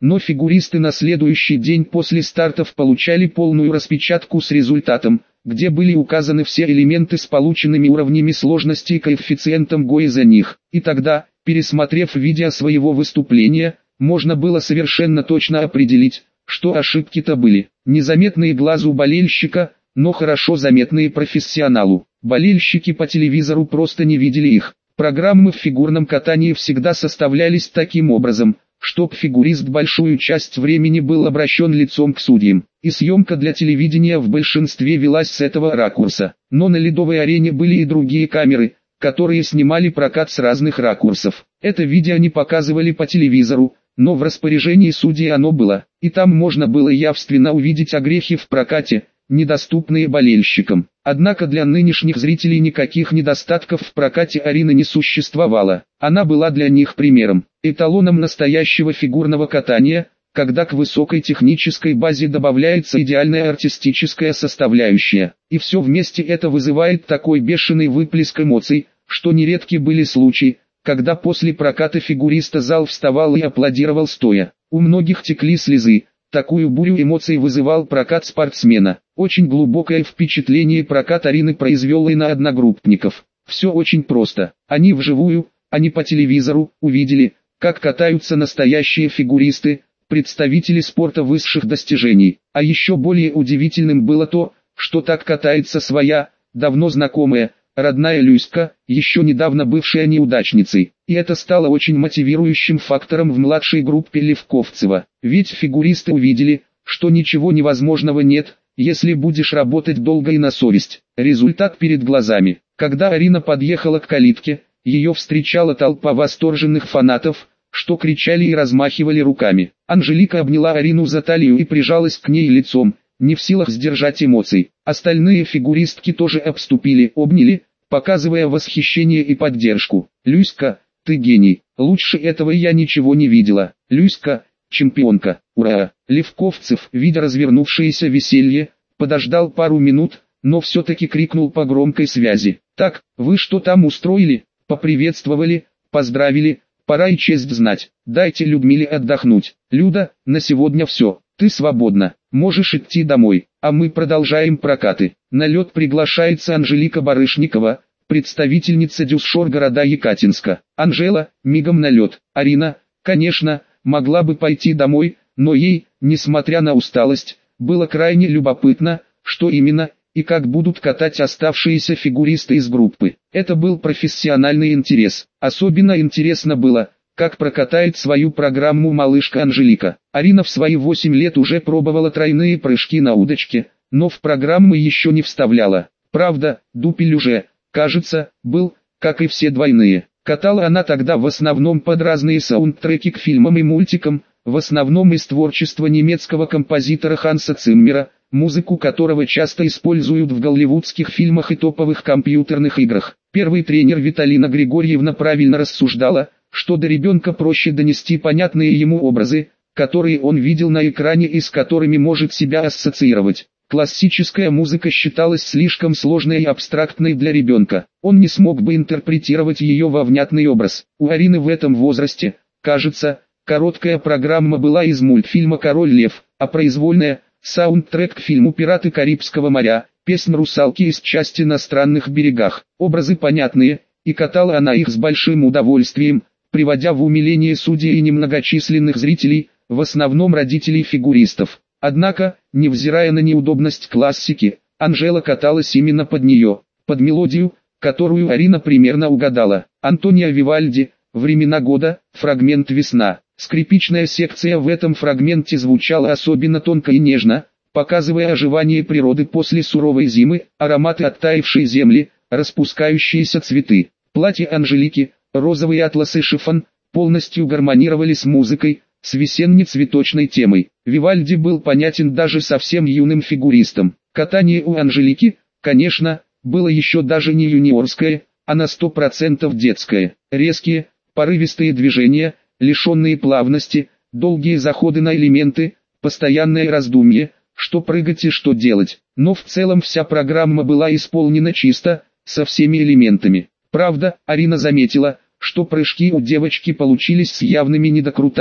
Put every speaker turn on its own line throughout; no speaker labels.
но фигуристы на следующий день после стартов получали полную распечатку с результатом, где были указаны все элементы с полученными уровнями сложности и коэффициентом ГО из-за них. И тогда, пересмотрев видео своего выступления, можно было совершенно точно определить, что ошибки-то были незаметные глазу болельщика, но хорошо заметные профессионалу. Болельщики по телевизору просто не видели их. Программы в фигурном катании всегда составлялись таким образом, чтоб фигурист большую часть времени был обращен лицом к судьям, и съемка для телевидения в большинстве велась с этого ракурса. Но на ледовой арене были и другие камеры, которые снимали прокат с разных ракурсов. Это видео не показывали по телевизору, но в распоряжении судей оно было, и там можно было явственно увидеть огрехи в прокате, недоступные болельщикам. Однако для нынешних зрителей никаких недостатков в прокате арены не существовало. Она была для них примером, эталоном настоящего фигурного катания, когда к высокой технической базе добавляется идеальная артистическая составляющая. И все вместе это вызывает такой бешеный выплеск эмоций, что нередки были случаи, когда после проката фигуриста зал вставал и аплодировал стоя. У многих текли слезы. Такую бурю эмоций вызывал прокат спортсмена. Очень глубокое впечатление прокат арены произвел и на одногруппников. Все очень просто. Они вживую, а не по телевизору, увидели, как катаются настоящие фигуристы, представители спорта высших достижений. А еще более удивительным было то, что так катается своя, давно знакомая, родная Люська, еще недавно бывшая неудачницей. И это стало очень мотивирующим фактором в младшей группе Левковцева. Ведь фигуристы увидели, что ничего невозможного нет, если будешь работать долго и на совесть. Результат перед глазами. Когда Арина подъехала к калитке, ее встречала толпа восторженных фанатов, что кричали и размахивали руками. Анжелика обняла Арину за талию и прижалась к ней лицом, не в силах сдержать эмоций. Остальные фигуристки тоже обступили, обняли, показывая восхищение и поддержку. «Люська, ты гений, лучше этого я ничего не видела. Люська, чемпионка, ура!» Левковцев, видя развернувшееся веселье, подождал пару минут, но все-таки крикнул по громкой связи: «Так, вы что там устроили? Поприветствовали, поздравили, пора и честь знать. Дайте Людмиле отдохнуть. Люда, на сегодня все, ты свободна, можешь идти домой, а мы продолжаем прокаты». На лед приглашается Анжелика Барышникова, представительница Дюсшор города Екатинска. Анжела, мигом на лед. Арина, конечно, могла бы пойти домой, но ей, несмотря на усталость, было крайне любопытно, что именно и как будут катать оставшиеся фигуристы из группы. Это был профессиональный интерес. Особенно интересно было, как прокатает свою программу малышка Анжелика. Арина в свои 8 лет уже пробовала тройные прыжки на удочке, но в программы еще не вставляла. Правда, дупель уже, кажется, был, как и все двойные. Катала она тогда в основном под разные саундтреки к фильмам и мультикам, в основном из творчества немецкого композитора Ханса Циммера, музыку которого часто используют в голливудских фильмах и топовых компьютерных играх. Первый тренер Виталина Григорьевна правильно рассуждала, что до ребенка проще донести понятные ему образы, которые он видел на экране и с которыми может себя ассоциировать. Классическая музыка считалась слишком сложной и абстрактной для ребенка. Он не смог бы интерпретировать ее во внятный образ. У Арины в этом возрасте, кажется, короткая программа была из мультфильма «Король Лев», а произвольная – саундтрек к фильму «Пираты Карибского моря», песня «Русалки» из части «На странных берегах». Образы понятные, и катала она их с большим удовольствием, приводя в умиление судей и немногочисленных зрителей, в основном родителей фигуристов. Однако, невзирая на неудобность классики, Анжела каталась именно под нее, под мелодию, которую Арина примерно угадала. Антонио Вивальди, «Времена года», фрагмент «Весна». Скрипичная секция в этом фрагменте звучала особенно тонко и нежно, показывая оживание природы после суровой зимы, ароматы оттаившей земли, распускающиеся цветы. Платье Анжелики, розовый атлас и шифон, полностью гармонировали с музыкой, с весенне-цветочной темой. Вивальди был понятен даже совсем юным фигуристам. Катание у Анжелики, конечно, было еще даже не юниорское, а на 100% детское. Резкие, порывистые движения, лишенные плавности, долгие заходы на элементы, постоянное раздумье, что прыгать и что делать. Но в целом вся программа была исполнена чисто, со всеми элементами. Правда, Арина заметила, что прыжки у девочки получились с явными недокрутами,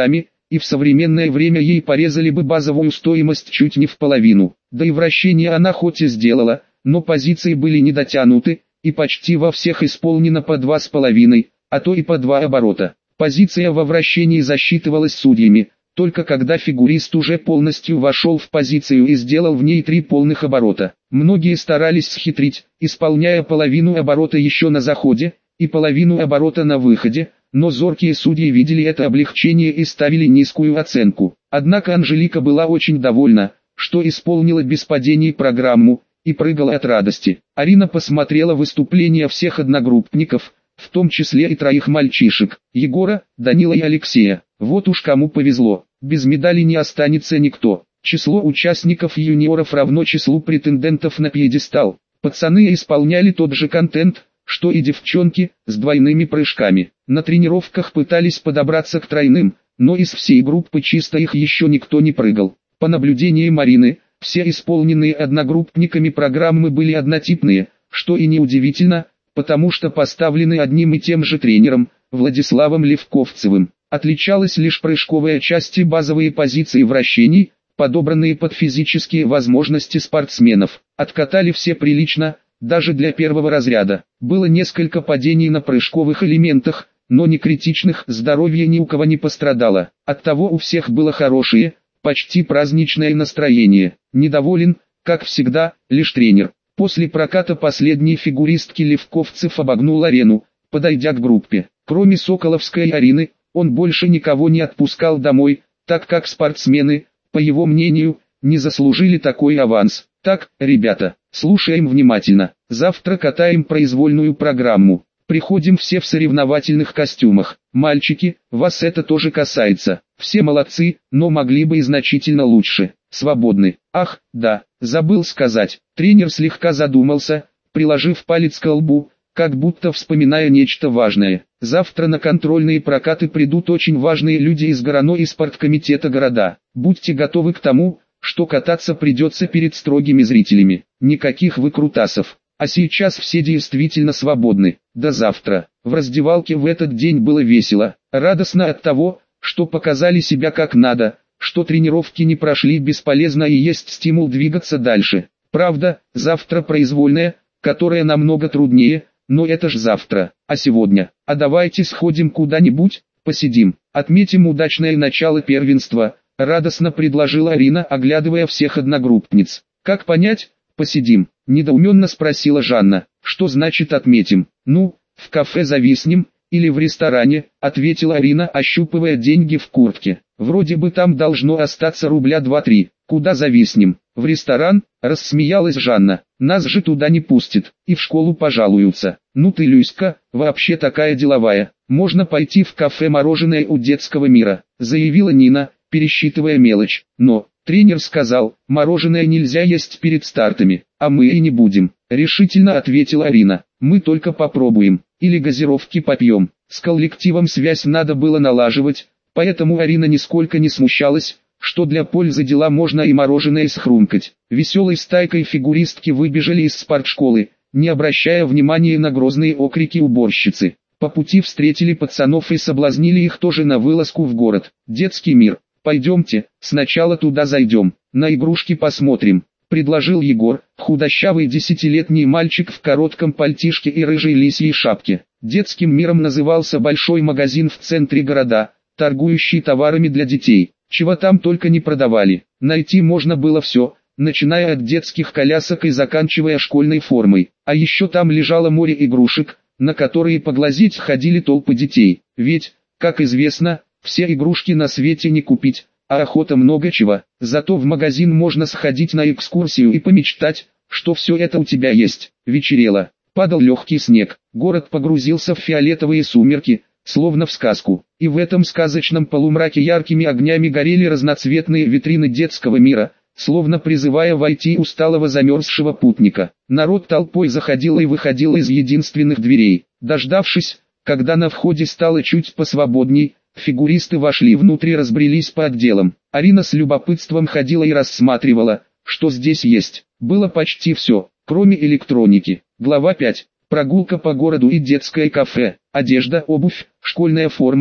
и в современное время ей порезали бы базовую стоимость чуть не в половину. Да и вращение она хоть и сделала, но позиции были не дотянуты, и почти во всех исполнено по 2,5, а то и по 2 оборота. Позиция во вращении засчитывалась судьями, только когда фигурист уже полностью вошел в позицию и сделал в ней 3 полных оборота. Многие старались схитрить, исполняя половину оборота еще на заходе, и половину оборота на выходе, но зоркие судьи видели это облегчение и ставили низкую оценку. Однако Анжелика была очень довольна, что исполнила без падений программу, и прыгала от радости. Арина посмотрела выступления всех одногруппников, в том числе и 3 мальчишек, Егора, Данила и Алексея. Вот уж кому повезло, без медали не останется никто. Число участников юниоров равно числу претендентов на пьедестал. Пацаны исполняли тот же контент, что и девчонки, с двойными прыжками. На тренировках пытались подобраться к тройным, но из всей группы чисто их еще никто не прыгал. По наблюдениям Марины, все исполненные одногруппниками программы были однотипные, что и неудивительно, потому что поставлены одним и тем же тренером, Владиславом Левковцевым. Отличалась лишь прыжковая часть и базовые позиции вращений, подобранные под физические возможности спортсменов. Откатали все прилично, даже для первого разряда. Было несколько падений на прыжковых элементах, но не критичных, здоровье ни у кого не пострадало. Оттого у всех было хорошее, почти праздничное настроение. Недоволен, как всегда, лишь тренер. После проката последней фигуристки Левковцев обогнул арену, подойдя к группе. Кроме Соколовской Арины, он больше никого не отпускал домой, так как спортсмены, по его мнению, не заслужили такой аванс. Так, ребята, слушаем внимательно. Завтра катаем произвольную программу. Приходим все в соревновательных костюмах. Мальчики, вас это тоже касается. Все молодцы, но могли бы и значительно лучше. Свободны. Ах, да, забыл сказать. Тренер слегка задумался, приложив палец к лбу, как будто вспоминая нечто важное. Завтра на контрольные прокаты придут очень важные люди из ГРАНО и спорткомитета города. Будьте готовы к тому, что кататься придется перед строгими зрителями. Никаких выкрутасов. А сейчас все действительно свободны. До завтра. В раздевалке в этот день было весело. Радостно от того, что показали себя как надо, что тренировки не прошли бесполезно и есть стимул двигаться дальше. Правда, завтра произвольная, которая намного труднее, но это ж завтра. А сегодня? А давайте сходим куда-нибудь, посидим, отметим удачное начало первенства. Радостно предложила Арина, оглядывая всех одногруппниц. «Как понять, посидим?» – недоуменно спросила Жанна. «Что значит отметим?» «Ну, в кафе зависнем, или в ресторане», – ответила Арина, ощупывая деньги в куртке. «Вроде бы там должно остаться рубля 2-3. Куда зависнем? В ресторан?» – рассмеялась Жанна. «Нас же туда не пустят, и в школу пожалуются». «Ну ты, Люська, вообще такая деловая. Можно пойти в кафе «Мороженое у детского мира», – заявила Нина, пересчитывая мелочь. «Но, тренер сказал, мороженое нельзя есть перед стартами, а мы и не будем», — решительно ответила Арина. «Мы только попробуем, или газировки попьем». С коллективом связь надо было налаживать, поэтому Арина нисколько не смущалась, что для пользы дела можно и мороженое схрумкать. Веселой стайкой фигуристки выбежали из спортшколы, не обращая внимания на грозные окрики уборщицы. По пути встретили пацанов и соблазнили их тоже на вылазку в город. Детский мир. «Пойдемте, сначала туда зайдем, на игрушки посмотрим», — предложил Егор, худощавый 10-летний мальчик в коротком пальтишке и рыжей лисьей шапке. Детским миром назывался большой магазин в центре города, торгующий товарами для детей. Чего там только не продавали. Найти можно было все, начиная от детских колясок и заканчивая школьной формой. А еще там лежало море игрушек, на которые поглазеть ходили толпы детей. Ведь, как известно, все игрушки на свете не купить, а охота много чего. Зато в магазин можно сходить на экскурсию и помечтать, что все это у тебя есть. Вечерело, падал легкий снег, город погрузился в фиолетовые сумерки, словно в сказку. И в этом сказочном полумраке яркими огнями горели разноцветные витрины детского мира, словно призывая войти усталого замерзшего путника. Народ толпой заходил и выходил из единственных дверей. Дождавшись, когда на входе стало чуть посвободней, фигуристы вошли внутрь и разбрелись по отделам. Арина с любопытством ходила и рассматривала, что здесь есть. Было почти все, кроме электроники. Глава 5. Прогулка по городу и детское кафе. Одежда, обувь, школьная форма,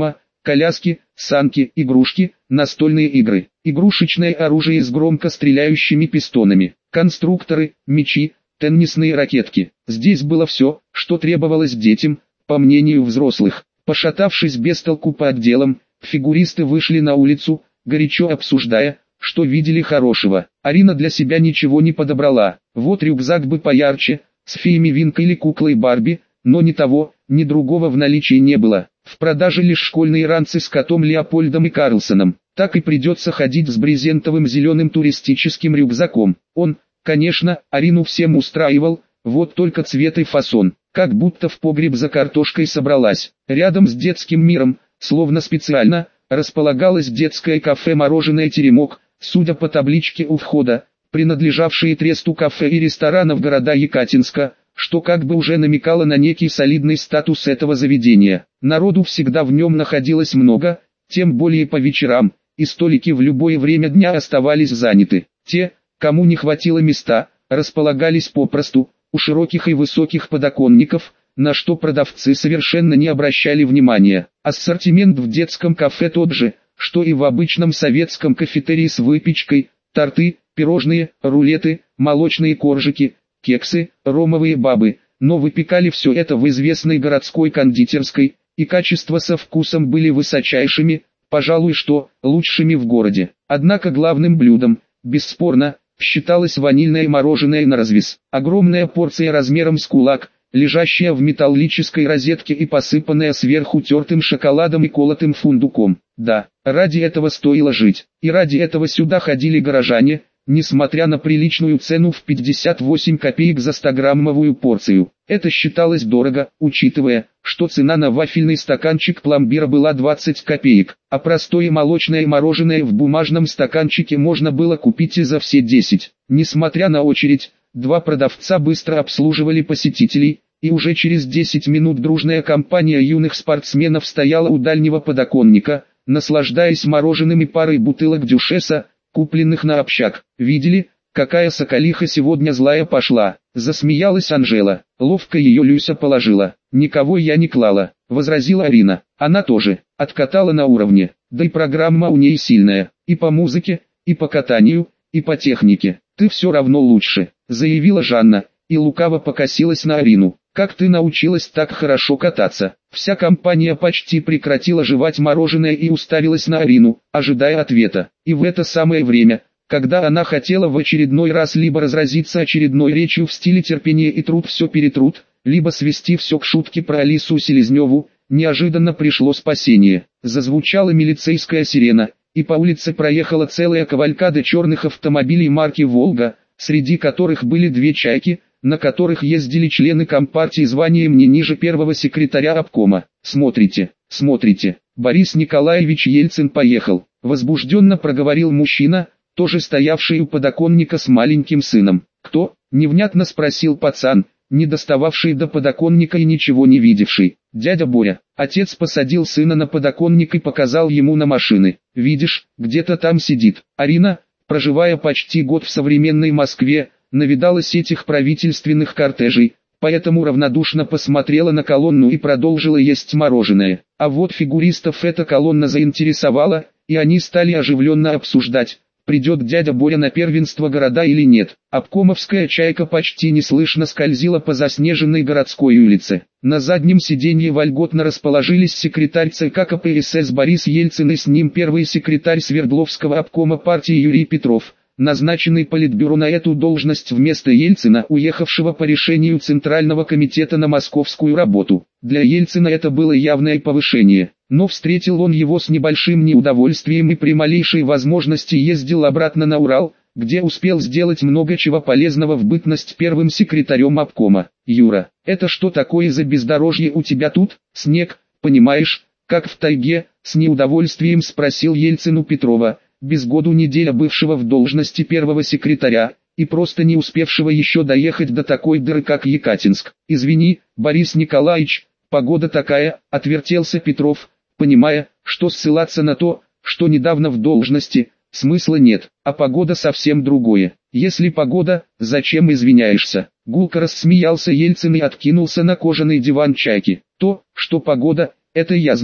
коляски, санки, игрушки, настольные игры, игрушечное оружие с громко стреляющими пистонами, конструкторы, мячи, теннисные ракетки. Здесь было все, что требовалось детям, по мнению взрослых. Пошатавшись без толку по отделам, фигуристы вышли на улицу, горячо обсуждая, что видели хорошего. Арина для себя ничего не подобрала. Вот рюкзак бы поярче, с феями Винка или куклой Барби, но ни того, ни другого в наличии не было. В продаже лишь школьные ранцы с котом Леопольдом и Карлсоном. Так и придется ходить с брезентовым зеленым туристическим рюкзаком. Он, конечно, Арину всем устраивал, вот только цвет и фасон, как будто в погреб за картошкой собралась. Рядом с детским миром, словно специально, располагалось детское кафе-мороженое «Теремок», судя по табличке у входа, принадлежавшее тресту кафе и ресторанов города Екатинска, что как бы уже намекало на некий солидный статус этого заведения. Народу всегда в нем находилось много, тем более по вечерам, и столики в любое время дня оставались заняты. Те, кому не хватило места, располагались попросту, у широких и высоких подоконников, на что продавцы совершенно не обращали внимания. Ассортимент в детском кафе тот же, что и в обычном советском кафетерии с выпечкой, торты, пирожные, рулеты, молочные коржики, кексы, ромовые бабы, но выпекали все это в известной городской кондитерской, и качество со вкусом были высочайшими, пожалуй, что лучшими в городе. Однако главным блюдом, бесспорно, считалось ванильное мороженое на развес. Огромная порция размером с кулак, лежащая в металлической розетке и посыпанная сверху тертым шоколадом и колотым фундуком. Да, ради этого стоило жить, и ради этого сюда ходили горожане, несмотря на приличную цену в 58 копеек за 100-граммовую порцию. Это считалось дорого, учитывая, что цена на вафельный стаканчик пломбира была 20 копеек, а простое молочное мороженое в бумажном стаканчике можно было купить и за все 10. Несмотря на очередь, два продавца быстро обслуживали посетителей, и уже через 10 минут дружная компания юных спортсменов стояла у дальнего подоконника, наслаждаясь мороженым и парой бутылок дюшеса, купленных на общак. Видели, какая соколиха сегодня злая пошла? Засмеялась Анжела. Ловко ее Люся положила. Никого я не клала, возразила Арина. Она тоже, откатала на уровне. Да и программа у ней сильная. И по музыке, и по катанию, и по технике. Ты все равно лучше, заявила Жанна, и лукаво покосилась на Арину. Как ты научилась так хорошо кататься? Вся компания почти прекратила жевать мороженое и уставилась на Арину, ожидая ответа. И в это самое время, когда она хотела в очередной раз либо разразиться очередной речью в стиле терпения и труд все перетрут, либо свести все к шутке про Алису Селезневу, неожиданно пришло спасение. Зазвучала милицейская сирена, и по улице проехала целая кавалькада черных автомобилей марки «Волга», среди которых были две «Чайки», на которых ездили члены компартии званием не ниже первого секретаря обкома. Смотрите, смотрите, Борис Николаевич Ельцин поехал, возбужденно проговорил мужчина, тоже стоявший у подоконника с маленьким сыном. Кто? Невнятно спросил пацан, не достававший до подоконника и ничего не видевший. Дядя Боря. Отец посадил сына на подоконник и показал ему на машины. Видишь, где-то там сидит. Арина, проживая почти год в современной Москве, навидалась этих правительственных кортежей, поэтому равнодушно посмотрела на колонну и продолжила есть мороженое. А вот фигуристов эта колонна заинтересовала, и они стали оживленно обсуждать, придет дядя Боря на первенство города или нет. Обкомовская «Чайка» почти неслышно скользила по заснеженной городской улице. На заднем сиденье вольготно расположились секретарь ЦК КПСС Борис Ельцин и с ним первый секретарь Свердловского обкома партии Юрий Петров, назначенный Политбюро на эту должность вместо Ельцина, уехавшего по решению Центрального комитета на московскую работу. Для Ельцина это было явное повышение, но встретил он его с небольшим неудовольствием и при малейшей возможности ездил обратно на Урал, где успел сделать много чего полезного в бытность первым секретарем обкома. «Юра, это что такое за бездорожье у тебя тут? Снег, понимаешь, как в тайге?» — с неудовольствием спросил Ельцин у Петрова, без году неделя бывшего в должности первого секретаря, и просто не успевшего еще доехать до такой дыры, как Екатинск. «Извини, Борис Николаевич, погода такая», — отвертелся Петров, понимая, что ссылаться на то, что недавно в должности, смысла нет, а погода совсем другое. «Если погода, зачем извиняешься?» Гулко рассмеялся Ельцин и откинулся на кожаный диван «Чайки». «То, что погода, это я знаю.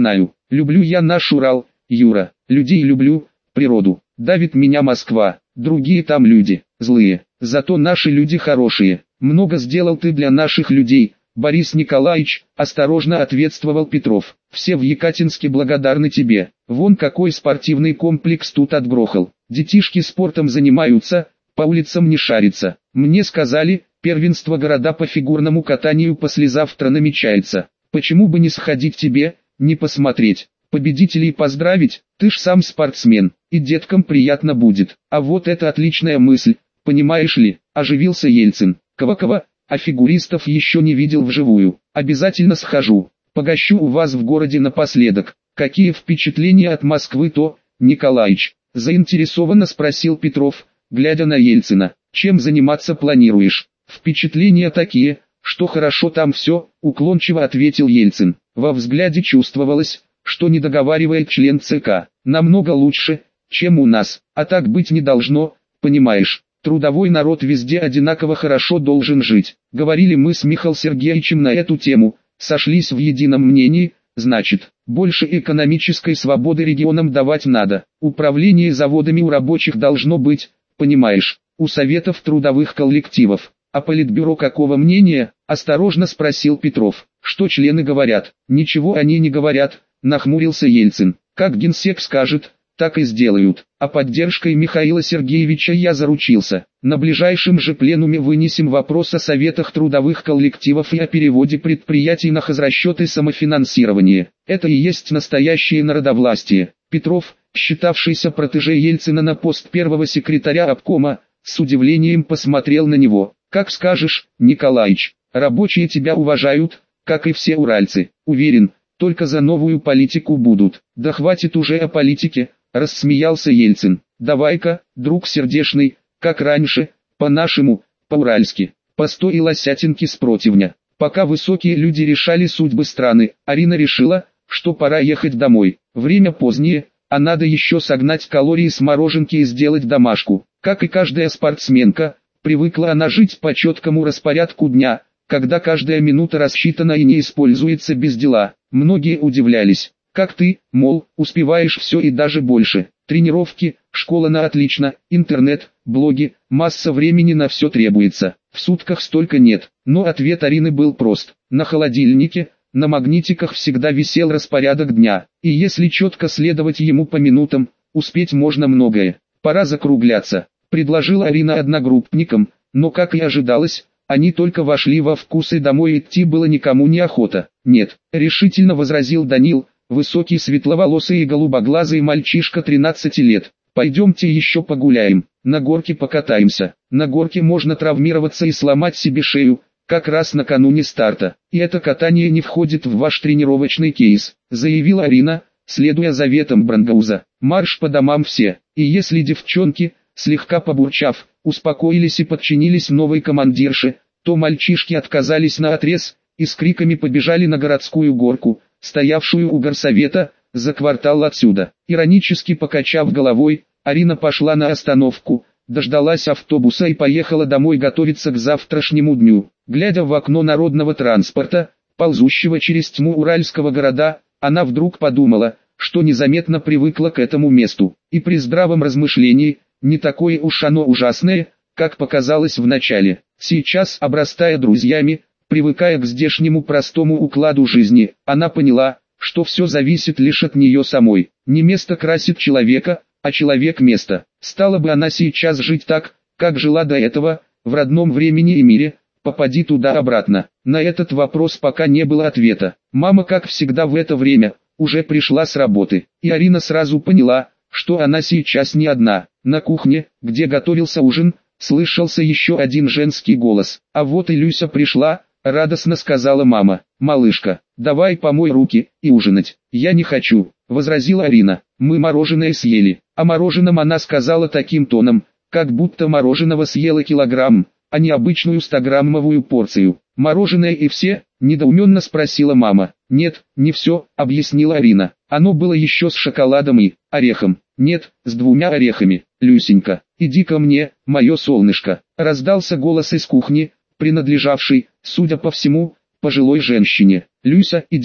Люблю я наш Урал, Юра, людей люблю, природу. Давит меня Москва, другие там люди, злые. Зато наши люди хорошие. Много сделал ты для наших людей, Борис Николаевич, осторожно ответствовал Петров. Все в Екатинске благодарны тебе. Вон какой спортивный комплекс тут отгрохал. Детишки спортом занимаются, по улицам не шарится. Мне сказали, первенство города по фигурному катанию послезавтра намечается. Почему бы не сходить тебе, не посмотреть? Победителей поздравить, ты ж сам спортсмен, и деткам приятно будет. А вот это отличная мысль, понимаешь ли, оживился Ельцин. Ква-ква, а фигуристов еще не видел вживую. Обязательно схожу, погощу у вас в городе напоследок. Какие впечатления от Москвы-то, Николаич? Заинтересованно спросил Петров, глядя на Ельцина. Чем заниматься планируешь? Впечатления такие, что хорошо там все, уклончиво ответил Ельцин. Во взгляде чувствовалось, что не договаривает член ЦК. Намного лучше, чем у нас, а так быть не должно, понимаешь. Трудовой народ везде одинаково хорошо должен жить. Говорили мы с Михаилом Сергеевичем на эту тему, сошлись в едином мнении, значит, больше экономической свободы регионам давать надо. Управление заводами у рабочих должно быть, понимаешь, у советов трудовых коллективов. А политбюро какого мнения? Осторожно спросил Петров. Что члены говорят? Ничего они не говорят, нахмурился Ельцин. Как генсек скажет, так и сделают. А поддержкой Михаила Сергеевича я заручился. На ближайшем же пленуме вынесем вопрос о советах трудовых коллективов и о переводе предприятий на хозрасчеты самофинансирования. Это и есть настоящее народовластие. Петров, считавшийся протеже Ельцина на пост первого секретаря обкома, с удивлением посмотрел на него. Как скажешь, Николаич, рабочие тебя уважают, как и все уральцы. Уверен, только за новую политику будут. Да хватит уже о политике, рассмеялся Ельцин. Давай-ка, друг сердечный, как раньше, по-нашему, по-уральски. Постой и лосятинки с противня. Пока высокие люди решали судьбы страны, Арина решила, что пора ехать домой. Время позднее, а надо еще согнать калории с мороженки и сделать домашку. Как и каждая спортсменка, привыкла она жить по четкому распорядку дня, когда каждая минута рассчитана и не используется без дела. Многие удивлялись, как ты, мол, успеваешь все и даже больше. Тренировки, школа на отлично, интернет, блоги, масса времени на все требуется. В сутках столько нет. Но ответ Арины был прост. На холодильнике, на магнитиках всегда висел распорядок дня. И если четко следовать ему по минутам, успеть можно многое. Пора закругляться, предложила Арина одногруппникам, но как и ожидалось, они только вошли во вкус и домой идти было никому не охота. Нет, решительно возразил Данил, высокий светловолосый и голубоглазый мальчишка 13 лет. Пойдемте еще погуляем, на горке покатаемся. На горке можно травмироваться и сломать себе шею, как раз накануне старта. И это катание не входит в ваш тренировочный кейс, заявила Арина, следуя заветам Брангауза. Марш по домам все. И если девчонки, слегка побурчав, успокоились и подчинились новой командирше, то мальчишки отказались наотрез, и с криками побежали на городскую горку, стоявшую у горсовета, за квартал отсюда. Иронически покачав головой, Арина пошла на остановку, дождалась автобуса и поехала домой готовиться к завтрашнему дню. Глядя в окно народного транспорта, ползущего через тьму уральского города, она вдруг подумала, что незаметно привыкла к этому месту, и при здравом размышлении, не такое уж оно ужасное, как показалось вначале. Сейчас, обрастая друзьями, привыкая к здешнему простому укладу жизни, она поняла, что все зависит лишь от нее самой. Не место красит человека, а человек место. Стала бы она сейчас жить так, как жила до этого, в родном времени и мире, попади туда-обратно. На этот вопрос пока не было ответа. Мама, как всегда в это время, уже пришла с работы, и Арина сразу поняла, что она сейчас не одна. На кухне, где готовился ужин, слышался еще один женский голос. А вот и Люся пришла, радостно сказала мама. «Малышка, давай помой руки и ужинать». «Я не хочу», возразила Арина. «Мы мороженое съели». О мороженом она сказала таким тоном, как будто мороженого съела килограмм, а не обычную 100-граммовую порцию. «Мороженое и все?» – недоуменно спросила мама. «Нет, не все», – объяснила Арина. «Оно было еще с шоколадом и орехом». «Нет, с 2 орехами». «Люсенька, иди ко мне, мое солнышко», – раздался голос из кухни, принадлежавший, судя по всему, пожилой женщине. «Люся, иди»,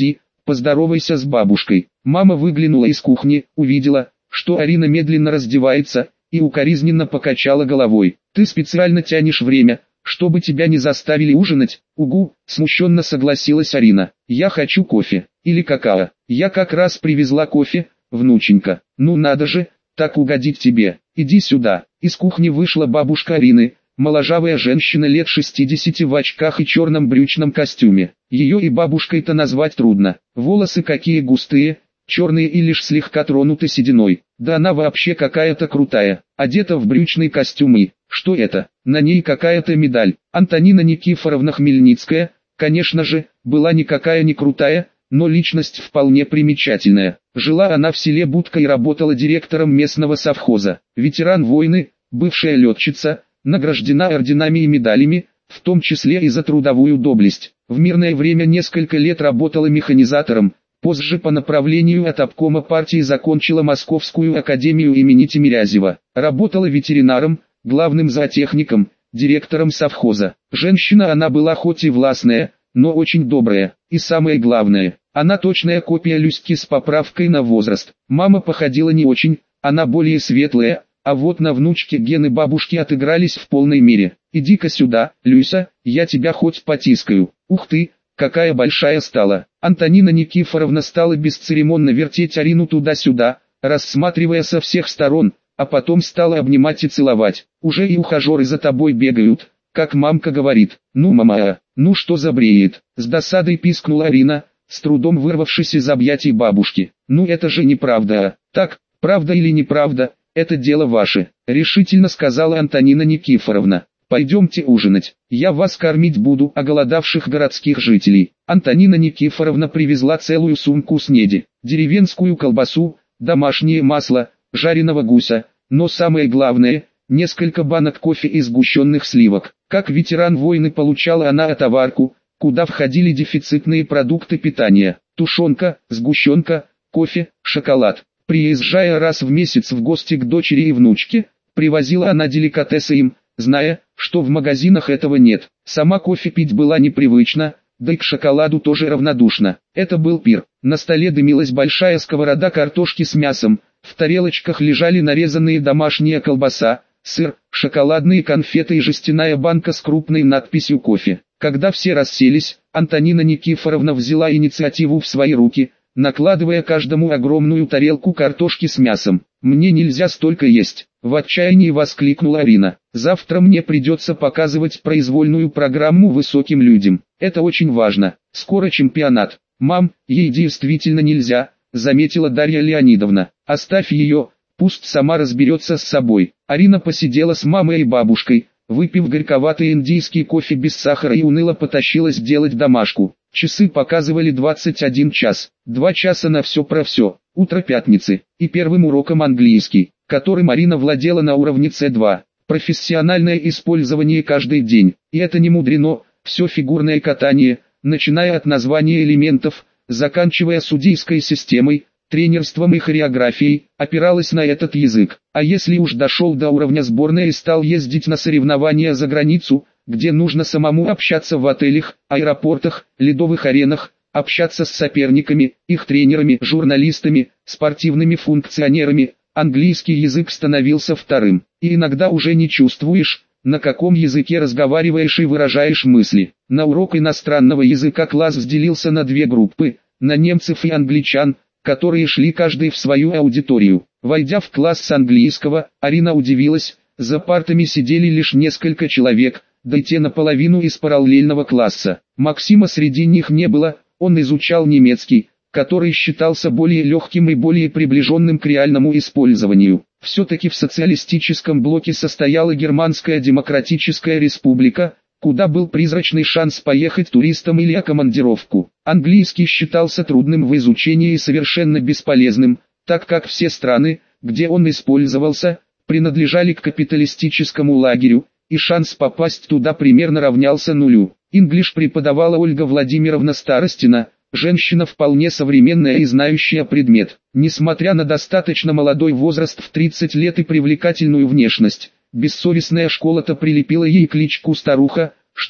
поздоровайся с бабушкой». Мама выглянула из кухни, увидела, что Арина медленно раздевается, и укоризненно покачала головой. «Ты специально тянешь время, чтобы тебя не заставили ужинать?» «Угу», смущенно согласилась Арина. «Я хочу кофе. Или какао. Я как раз привезла кофе, внученька». «Ну надо же, так угодить тебе. Иди сюда». Из кухни вышла бабушка Арины, моложавая женщина лет 60 в очках и черном брючном костюме. Ее и бабушкой-то назвать трудно. Волосы какие густые, черные и лишь слегка тронуты сединой. Да она вообще какая-то крутая, одета в брючный костюм и, что это, на ней какая-то медаль. Антонина Никифоровна Хмельницкая, конечно же, была никакая не крутая, но личность вполне примечательная. Жила она в селе Будка и работала директором местного совхоза. Ветеран войны, бывшая летчица, награждена орденами и медалями, в том числе и за трудовую доблесть. В мирное время несколько лет работала механизатором, позже по направлению от обкома партии закончила Московскую академию имени Тимирязева. Работала ветеринаром, главным зоотехником, директором совхоза. Женщина она была хоть и властная, но очень добрая. И самое главное, она точная копия Люськи с поправкой на возраст. Мама походила не очень, она более светлая, а вот на внучке гены бабушки отыгрались в полной мере. «Иди-ка сюда, Люся, я тебя хоть потискаю». «Ух ты, какая большая стала». Антонина Никифоровна стала бесцеремонно вертеть Арину туда-сюда, рассматривая со всех сторон, а потом стала обнимать и целовать. «Уже и ухажеры за тобой бегают, как мамка говорит». «Ну мама, ну что за бред?» С досадой пискнула Арина, с трудом вырвавшись из объятий бабушки. «Ну это же неправда». «Так, правда или неправда, это дело ваше», решительно сказала Антонина Никифоровна. «Пойдемте ужинать, я вас кормить буду, оголодавших городских жителей». Антонина Никифоровна привезла целую сумку снеди, деревенскую колбасу, домашнее масло, жареного гуся, но самое главное, несколько банок кофе и сгущенных сливок. Как ветеран войны получала она отоварку, куда входили дефицитные продукты питания: тушенка, сгущенка, кофе, шоколад. Приезжая раз в месяц в гости к дочери и внучке, привозила она деликатесы им, зная, что в магазинах этого нет. Сама кофе пить была непривычна, да и к шоколаду тоже равнодушна. Это был пир. На столе дымилась большая сковорода картошки с мясом, в тарелочках лежали нарезанные домашняя колбаса, сыр, шоколадные конфеты и жестяная банка с крупной надписью «Кофе». Когда все расселись, Антонина Никифоровна взяла инициативу в свои руки, накладывая каждому огромную тарелку картошки с мясом. «Мне нельзя столько есть», — в отчаянии воскликнула Арина. «Завтра мне придется показывать произвольную программу высоким людям. Это очень важно. Скоро чемпионат». «Мам, ей действительно нельзя», — заметила Дарья Леонидовна. «Оставь ее, пусть сама разберется с собой». Арина посидела с мамой и бабушкой, выпив горьковатый индийский кофе без сахара, и уныло потащилась делать домашку. Часы показывали 21 час. 2 часа на все про все. Утро пятницы. И первым уроком английский, которым Арина владела на уровне C2. Профессиональное использование каждый день. И это не мудрено. Все фигурное катание, начиная от названия элементов, заканчивая судейской системой, тренерством и хореографией, опиралась на этот язык. А если уж дошел до уровня сборной и стал ездить на соревнования за границу, где нужно самому общаться в отелях, аэропортах, ледовых аренах, общаться с соперниками, их тренерами, журналистами, спортивными функционерами, английский язык становился вторым. И иногда уже не чувствуешь, на каком языке разговариваешь и выражаешь мысли. На урок иностранного языка класс разделился на 2 группы, на немцев и англичан, которые шли каждый в свою аудиторию. Войдя в класс с английского, Арина удивилась, за партами сидели лишь несколько человек, да и те наполовину из параллельного класса. Максима среди них не было, он изучал немецкий, который считался более легким и более приближенным к реальному использованию. Все-таки в социалистическом блоке состояла Германская Демократическая Республика, куда был призрачный шанс поехать туристом или о командировку. Английский считался трудным в изучении и совершенно бесполезным, так как все страны, где он использовался, принадлежали к капиталистическому лагерю, и шанс попасть туда примерно равнялся нулю. Инглиш преподавала Ольга Владимировна Старостина, женщина вполне современная и знающая предмет. Несмотря на достаточно молодой возраст в 30 лет и привлекательную внешность, бессовестная школа-то прилепила ей кличку «старуха», что,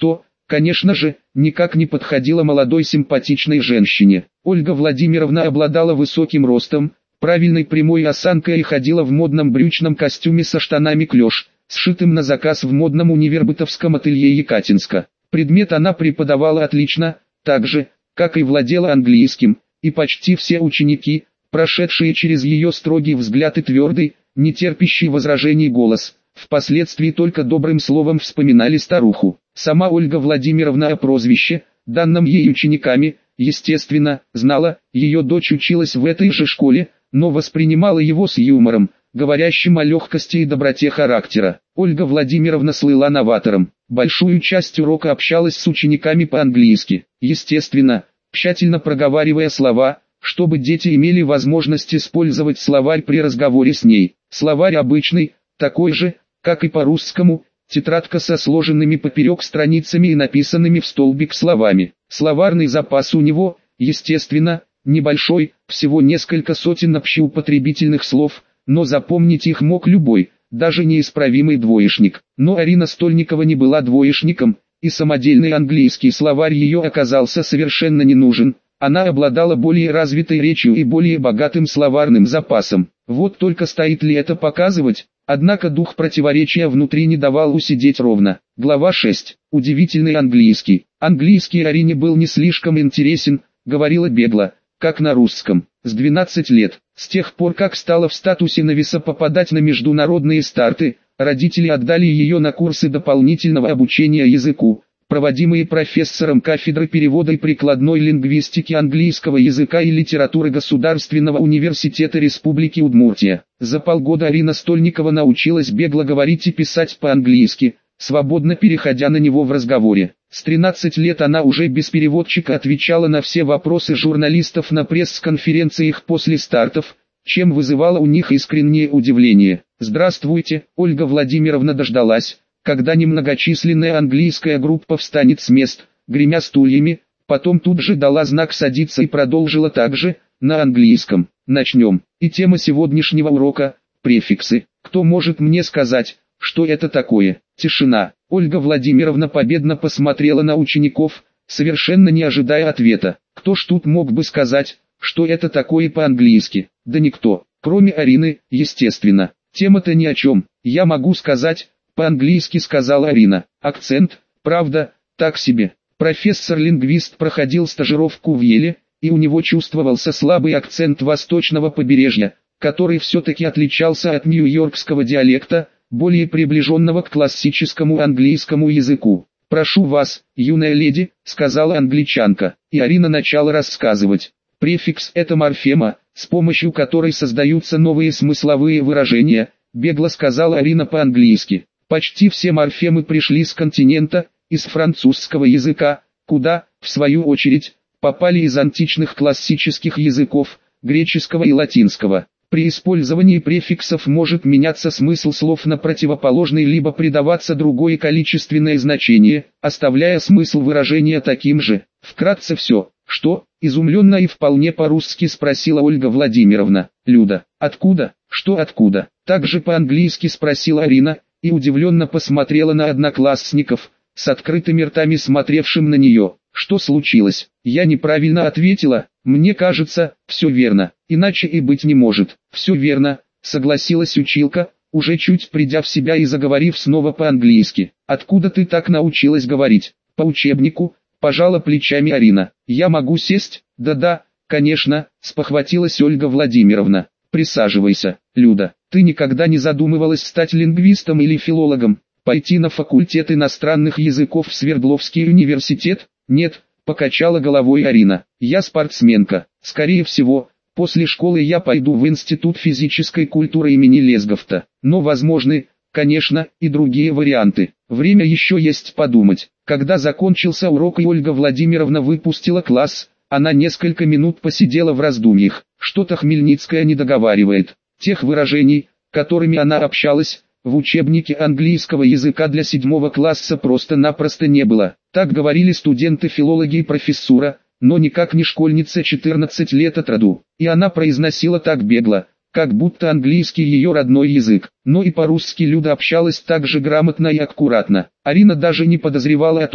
конечно же, никак не подходила молодой симпатичной женщине. Ольга Владимировна обладала высоким ростом, правильной прямой осанкой и ходила в модном брючном костюме со штанами клеш, сшитым на заказ в модном универбытовском ателье Екатинска. Предмет она преподавала отлично, так же, как и владела английским, и почти все ученики, прошедшие через ее строгий взгляд и твердый, не терпящий возражений голос, впоследствии только добрым словом вспоминали старуху. Сама Ольга Владимировна о прозвище, данном ей учениками, естественно, знала, ее дочь училась в этой же школе, но воспринимала его с юмором, говорящим о легкости и доброте характера. Ольга Владимировна слыла новатором. Большую часть урока общалась с учениками по-английски, естественно, тщательно проговаривая слова, чтобы дети имели возможность использовать словарь при разговоре с ней. Словарь обычный, такой же, как и по-русскому, тетрадка со сложенными поперек страницами и написанными в столбик словами. Словарный запас у него, естественно, небольшой, всего несколько сотен общеупотребительных слов, но запомнить их мог любой, даже неисправимый двоечник. Но Арина Стольникова не была двоечником, и самодельный английский словарь ее оказался совершенно не нужен. Она обладала более развитой речью и более богатым словарным запасом. Вот только стоит ли это показывать? Однако дух противоречия внутри не давал усидеть ровно. Глава 6. Удивительный английский. Английский Арине был не слишком интересен, говорила бегло, как на русском. С 12 лет, с тех пор как стала в статусе новиса попадать на международные старты, родители отдали ее на курсы дополнительного обучения языку, проводимые профессором кафедры перевода и прикладной лингвистики английского языка и литературы Государственного университета Республики Удмуртия. За полгода Арина Стольникова научилась бегло говорить и писать по-английски, свободно переходя на него в разговоре. С 13 лет она уже без переводчика отвечала на все вопросы журналистов на пресс-конференциях после стартов, чем вызывала у них искреннее удивление. «Здравствуйте», Ольга Владимировна дождалась, когда немногочисленная английская группа встанет с мест, гремя стульями, потом тут же дала знак садиться и продолжила также, на английском. Начнем. И тема сегодняшнего урока – префиксы. Кто может мне сказать, что это такое? Тишина. Ольга Владимировна победно посмотрела на учеников, совершенно не ожидая ответа. Кто ж тут мог бы сказать, что это такое по-английски? Да никто, кроме Арины, естественно. Тема-то ни о чем. Я могу сказать, по-английски сказала Арина. Акцент, правда, так себе. Профессор-лингвист проходил стажировку в Еле, и у него чувствовался слабый акцент восточного побережья, который все-таки отличался от нью-йоркского диалекта, более приближенного к классическому английскому языку. «Прошу вас, юная леди», — сказала англичанка, и Арина начала рассказывать. Префикс — это морфема, с помощью которой создаются новые смысловые выражения, бегло сказала Арина по-английски. Почти все морфемы пришли с континента, из французского языка, куда, в свою очередь, попали из античных классических языков, греческого и латинского. При использовании префиксов может меняться смысл слов на противоположный либо придаваться другое количественное значение, оставляя смысл выражения таким же. Вкратце все. «Что?» – изумленно и вполне по-русски спросила Ольга Владимировна. «Люда, откуда? Что откуда?» Также по-английски спросила Арина, и удивленно посмотрела на одноклассников, с открытыми ртами смотревшим на нее. «Что случилось?» «Я неправильно ответила, мне кажется, все верно, иначе и быть не может». «Все верно», согласилась училка, уже чуть придя в себя и заговорив снова по-английски. «Откуда ты так научилась говорить?» «По учебнику», пожала плечами Арина. «Я могу сесть?» «Да-да, конечно», спохватилась Ольга Владимировна. «Присаживайся, Люда. Ты никогда не задумывалась стать лингвистом или филологом? Пойти на факультет иностранных языков в Свердловский университет?» «Нет», покачала головой Арина. «Я спортсменка. Скорее всего, после школы я пойду в Институт физической культуры имени Лесговта. Но возможны, конечно, и другие варианты. Время еще есть подумать». Когда закончился урок и Ольга Владимировна выпустила класс, она несколько минут посидела в раздумьях. Что-то Хмельницкая не договаривает. Тех выражений, которыми она общалась, в учебнике английского языка для 7 класса просто-напросто не было. Так говорили студенты-филологи и профессура, но никак не школьница 14 лет от роду. И она произносила так бегло, как будто английский ее родной язык. Но и по-русски Люда общалась так же грамотно и аккуратно. Арина даже не подозревала о том,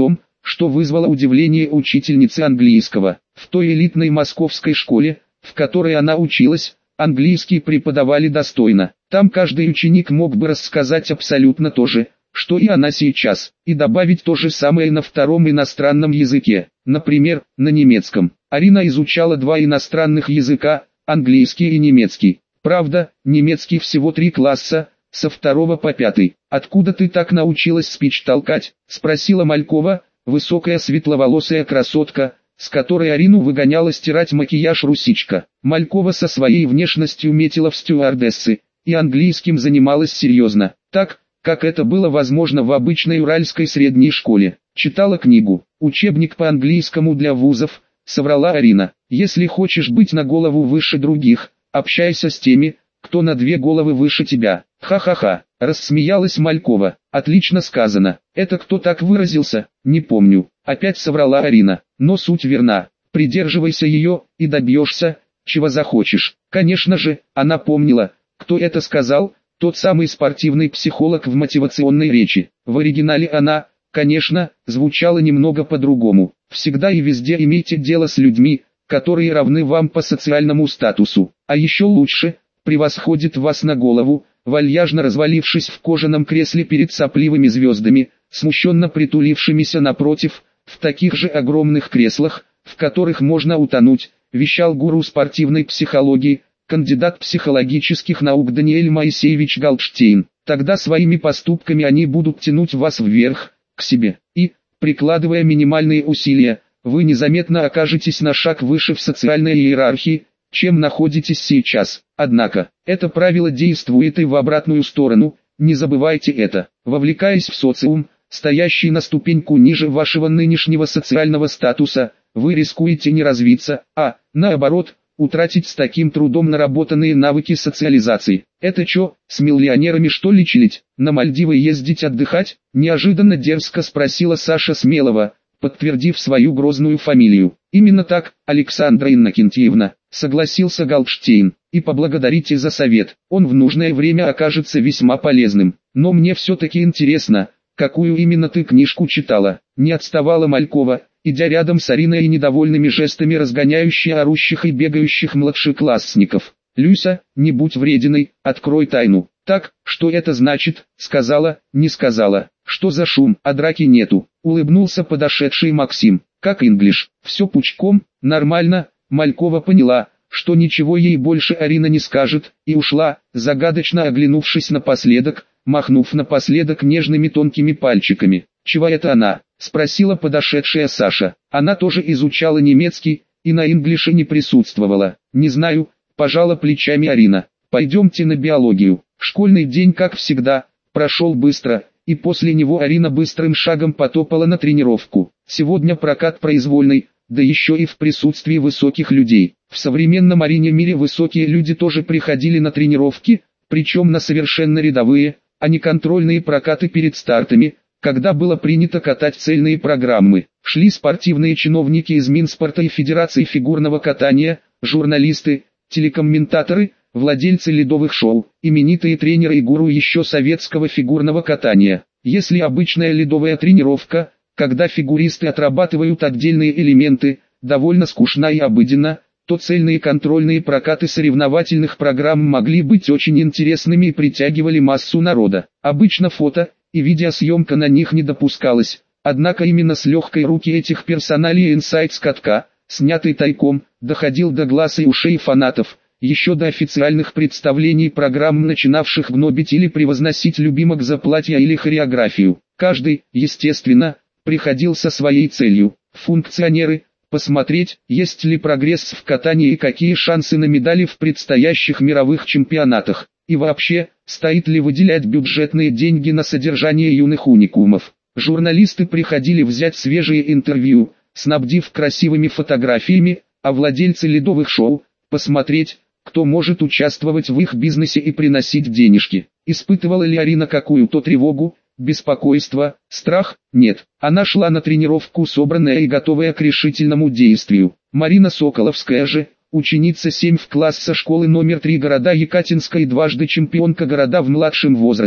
что вызвало удивление учительницы английского. В той элитной московской школе, в которой она училась, английский преподавали достойно. Там каждый ученик мог бы рассказать абсолютно то же, что и она сейчас, и добавить то же самое на втором иностранном языке, например, на немецком. Арина изучала два иностранных языка, английский и немецкий. Правда, немецкий всего 3 класса, со 2 по 5. «Откуда ты так научилась спич толкать?» – спросила Малькова, высокая светловолосая красотка, с которой Арину выгоняла стирать макияж Русичка. Малькова со своей внешностью метила в стюардессы, и английским занималась серьезно, так, как это было возможно в обычной уральской средней школе. Читала книгу «Учебник по английскому для вузов», соврала Арина. «Если хочешь быть на голову выше других, общайся с теми, кто на 2 головы выше тебя». «Ха-ха-ха», рассмеялась Малькова. «Отлично сказано. Это кто так выразился?» «Не помню». Опять соврала Арина. Но суть верна. Придерживайся ее, и добьешься, чего захочешь. Конечно же, она помнила, кто это сказал, тот самый спортивный психолог в мотивационной речи. В оригинале она, конечно, звучала немного по-другому. Всегда и везде имейте дело с людьми, которые равны вам по социальному статусу. А еще лучше, превосходит вас на голову, вальяжно развалившись в кожаном кресле перед сопливыми звездами, смущенно притулившимися напротив, в таких же огромных креслах, в которых можно утонуть, вещал гуру спортивной психологии, кандидат психологических наук Даниэль Моисеевич Голдштейн. Тогда своими поступками они будут тянуть вас вверх, к себе, и, прикладывая минимальные усилия, вы незаметно окажетесь на шаг выше в социальной иерархии, чем находитесь сейчас. Однако, это правило действует и в обратную сторону, не забывайте это. Вовлекаясь в социум, стоящий на ступеньку ниже вашего нынешнего социального статуса, вы рискуете не развиться, а, наоборот, утратить с таким трудом наработанные навыки социализации. «Это чё, с миллионерами что ли чилить, на Мальдивы ездить отдыхать?» – неожиданно дерзко спросила Саша Смелова, подтвердив свою грозную фамилию. «Именно так, Александра Иннокентьевна», – согласился Голдштейн, – «и поблагодарите за совет, он в нужное время окажется весьма полезным. Но мне все-таки интересно, какую именно ты книжку читала?» Не отставала Малькова, идя рядом с Ариной и недовольными жестами разгоняющая орущих и бегающих младшеклассников. «Люся, не будь врединой, открой тайну». «Так, что это значит?» – сказала, не сказала. «Что за шум, а драки нету?» – улыбнулся подошедший Максим. «Как инглиш, все пучком, нормально». Малькова поняла, что ничего ей больше Арина не скажет, и ушла, загадочно оглянувшись напоследок, махнув напоследок нежными тонкими пальчиками. «Чего это она?» – спросила подошедшая Саша. Она тоже изучала немецкий, и на инглише не присутствовала. «Не знаю», – пожала плечами Арина. «Пойдемте на биологию». Школьный день, как всегда, прошел быстро, и после него Арина быстрым шагом потопала на тренировку. Сегодня прокат произвольный, да еще и в присутствии высоких людей. В современном Арине мире высокие люди тоже приходили на тренировки, причем на совершенно рядовые, а не контрольные прокаты перед стартами, когда было принято катать цельные программы. Шли спортивные чиновники из Минспорта и Федерации фигурного катания, журналисты, телекомментаторы, владельцы ледовых шоу, именитые тренеры и гуру еще советского фигурного катания. Если обычная ледовая тренировка, когда фигуристы отрабатывают отдельные элементы, довольно скучна и обыденна, то цельные контрольные прокаты соревновательных программ могли быть очень интересными и притягивали массу народа. Обычно фото и видеосъемка на них не допускалась, однако именно с легкой руки этих персоналей инсайд с катка, снятый тайком, доходил до глаз и ушей фанатов, еще до официальных представлений программ, начинавших гнобить или превозносить любимок за платья или хореографию. Каждый, естественно, приходил со своей целью. Функционеры – посмотреть, есть ли прогресс в катании и какие шансы на медали в предстоящих мировых чемпионатах. И вообще, стоит ли выделять бюджетные деньги на содержание юных уникумов. Журналисты приходили взять свежие интервью, снабдив красивыми фотографиями, а владельцы ледовых шоу – посмотреть, кто может участвовать в их бизнесе и приносить денежки. Испытывала ли Арина какую-то тревогу, беспокойство, страх? Нет. Она шла на тренировку собранная и готовая к решительному действию. Марина Соколовская же, ученица 7 класса школы номер 3 города Екатинска и дважды чемпионка города в младшем возрасте,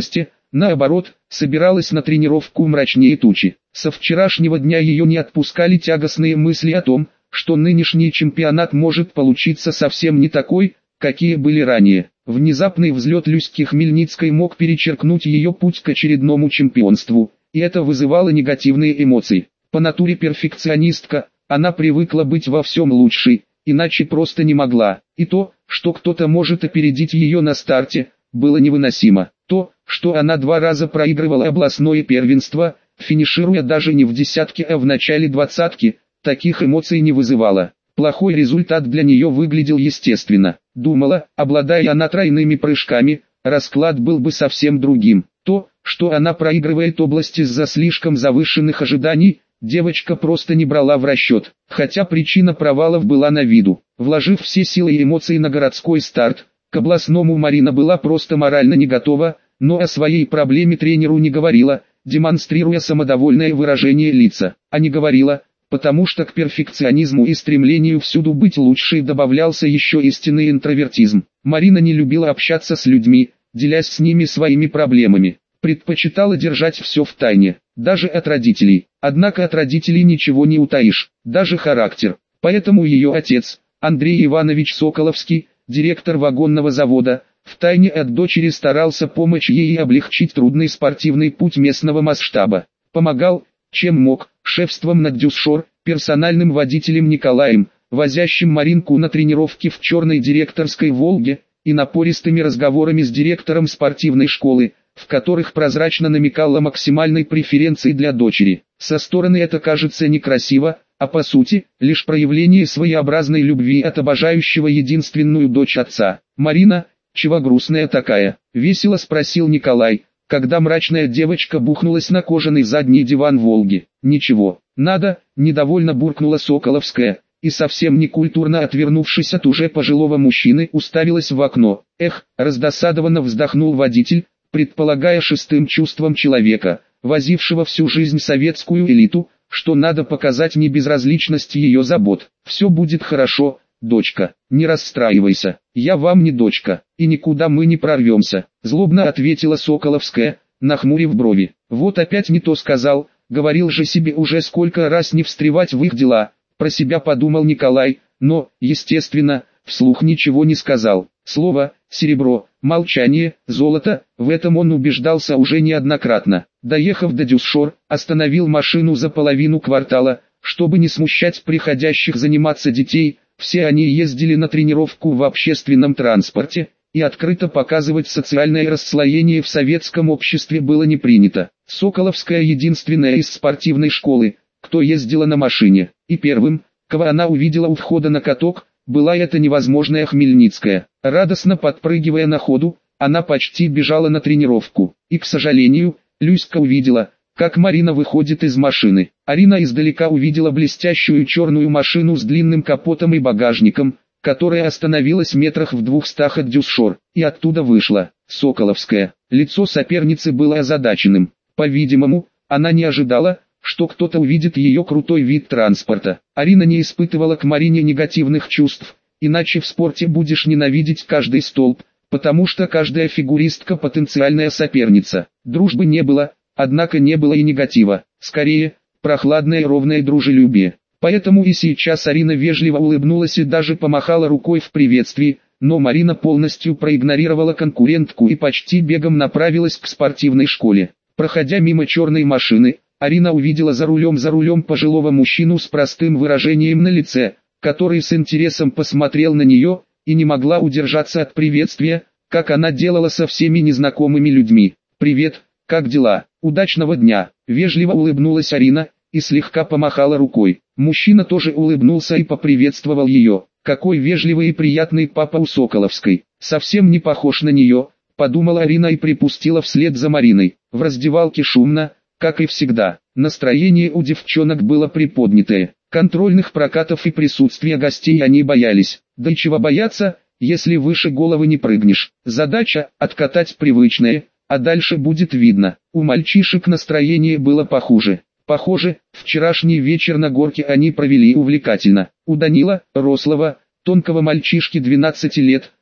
наоборот, собиралась на тренировку мрачнее тучи. Со вчерашнего дня ее не отпускали тягостные мысли о том, что нынешний чемпионат может получиться совсем не такой, какие были ранее. Внезапный взлет Люськи Хмельницкой мог перечеркнуть ее путь к очередному чемпионству, и это вызывало негативные эмоции. По натуре перфекционистка, она привыкла быть во всем лучшей, иначе просто не могла. И то, что кто-то может опередить ее на старте, было невыносимо. То, что она 2 раза проигрывала областное первенство, финишируя даже не в десятке, а в начале двадцатки, таких эмоций не вызывало. Плохой результат для нее выглядел естественно. Думала, обладая она тройными прыжками, расклад был бы совсем другим. То, что она проигрывает область из-за слишком завышенных ожиданий, девочка просто не брала в расчет. Хотя причина провалов была на виду. Вложив все силы и эмоции на городской старт, к областному Марина была просто морально не готова, но о своей проблеме тренеру не говорила, демонстрируя самодовольное выражение лица. А не говорила, потому что к перфекционизму и стремлению всюду быть лучшей добавлялся еще истинный интровертизм. Марина не любила общаться с людьми, делясь с ними своими проблемами. Предпочитала держать все в тайне, даже от родителей. Однако от родителей ничего не утаишь, даже характер. Поэтому ее отец, Андрей Иванович Соколовский, директор вагонного завода, втайне от дочери старался помочь ей и облегчить трудный спортивный путь местного масштаба. Помогал, чем мог, шефством над Дюсшор, персональным водителем Николаем, возящим Маринку на тренировки в черной директорской «Волге», и напористыми разговорами с директором спортивной школы, в которых прозрачно намекала максимальной преференции для дочери. Со стороны это кажется некрасиво, а по сути, лишь проявление своеобразной любви от обожающего единственную дочь отца. «Марина, чего грустная такая?» — весело спросил Николай, когда мрачная девочка бухнулась на кожаный задний диван «Волги». «Ничего, надо», — недовольно буркнула Соколовская, и совсем некультурно отвернувшись от уже пожилого мужчины, уставилась в окно. «Эх», — раздосадованно вздохнул водитель, предполагая шестым чувством человека, возившего всю жизнь советскую элиту, что надо показать небезразличность ее забот. «Все будет хорошо, дочка, не расстраивайся, я вам не дочка, и никуда мы не прорвемся», злобно ответила Соколовская, нахмурив брови. «Вот опять не то сказал, говорил же себе уже сколько раз не встревать в их дела», про себя подумал Николай, но, естественно, вслух ничего не сказал. Слово, серебро, молчание, золото, в этом он убеждался уже неоднократно. Доехав до Дюсшор, остановил машину за половину квартала, чтобы не смущать приходящих заниматься детей. Все они ездили на тренировку в общественном транспорте, и открыто показывать социальное расслоение в советском обществе было не принято. Соколовская единственная из спортивной школы, кто ездила на машине, и первым, кого она увидела у входа на каток, была эта невозможная Хмельницкая. Радостно подпрыгивая на ходу, она почти бежала на тренировку, и, к сожалению, Люська увидела, как Марина выходит из машины. Арина издалека увидела блестящую черную машину с длинным капотом и багажником, которая остановилась метрах в 200 от Дюсшор, и оттуда вышла Соколовская. Лицо соперницы было озадаченным. По-видимому, она не ожидала, что кто-то увидит ее крутой вид транспорта. Арина не испытывала к Марине негативных чувств, иначе в спорте будешь ненавидеть каждый столб, потому что каждая фигуристка потенциальная соперница. Дружбы не было, однако не было и негатива, скорее, прохладное ровное дружелюбие. Поэтому и сейчас Арина вежливо улыбнулась и даже помахала рукой в приветствии, но Марина полностью проигнорировала конкурентку и почти бегом направилась к спортивной школе. Проходя мимо черной машины, Арина увидела за рулем пожилого мужчину с простым выражением на лице, который с интересом посмотрел на нее, и не могла удержаться от приветствия, как она делала со всеми незнакомыми людьми. «Привет, как дела? Удачного дня!» — вежливо улыбнулась Арина, и слегка помахала рукой. Мужчина тоже улыбнулся и поприветствовал ее. «Какой вежливый и приятный папа у Соколовской, совсем не похож на нее», — подумала Арина и припустила вслед за Мариной. В раздевалке шумно, как и всегда. Настроение у девчонок было приподнятое. Контрольных прокатов и присутствия гостей они боялись. Да и чего бояться, если выше головы не прыгнешь. Задача – откатать привычное, а дальше будет видно. У мальчишек настроение было похуже. Похоже, вчерашний вечер на горке они провели увлекательно. У Данила, рослого, тонкого мальчишки 12 лет,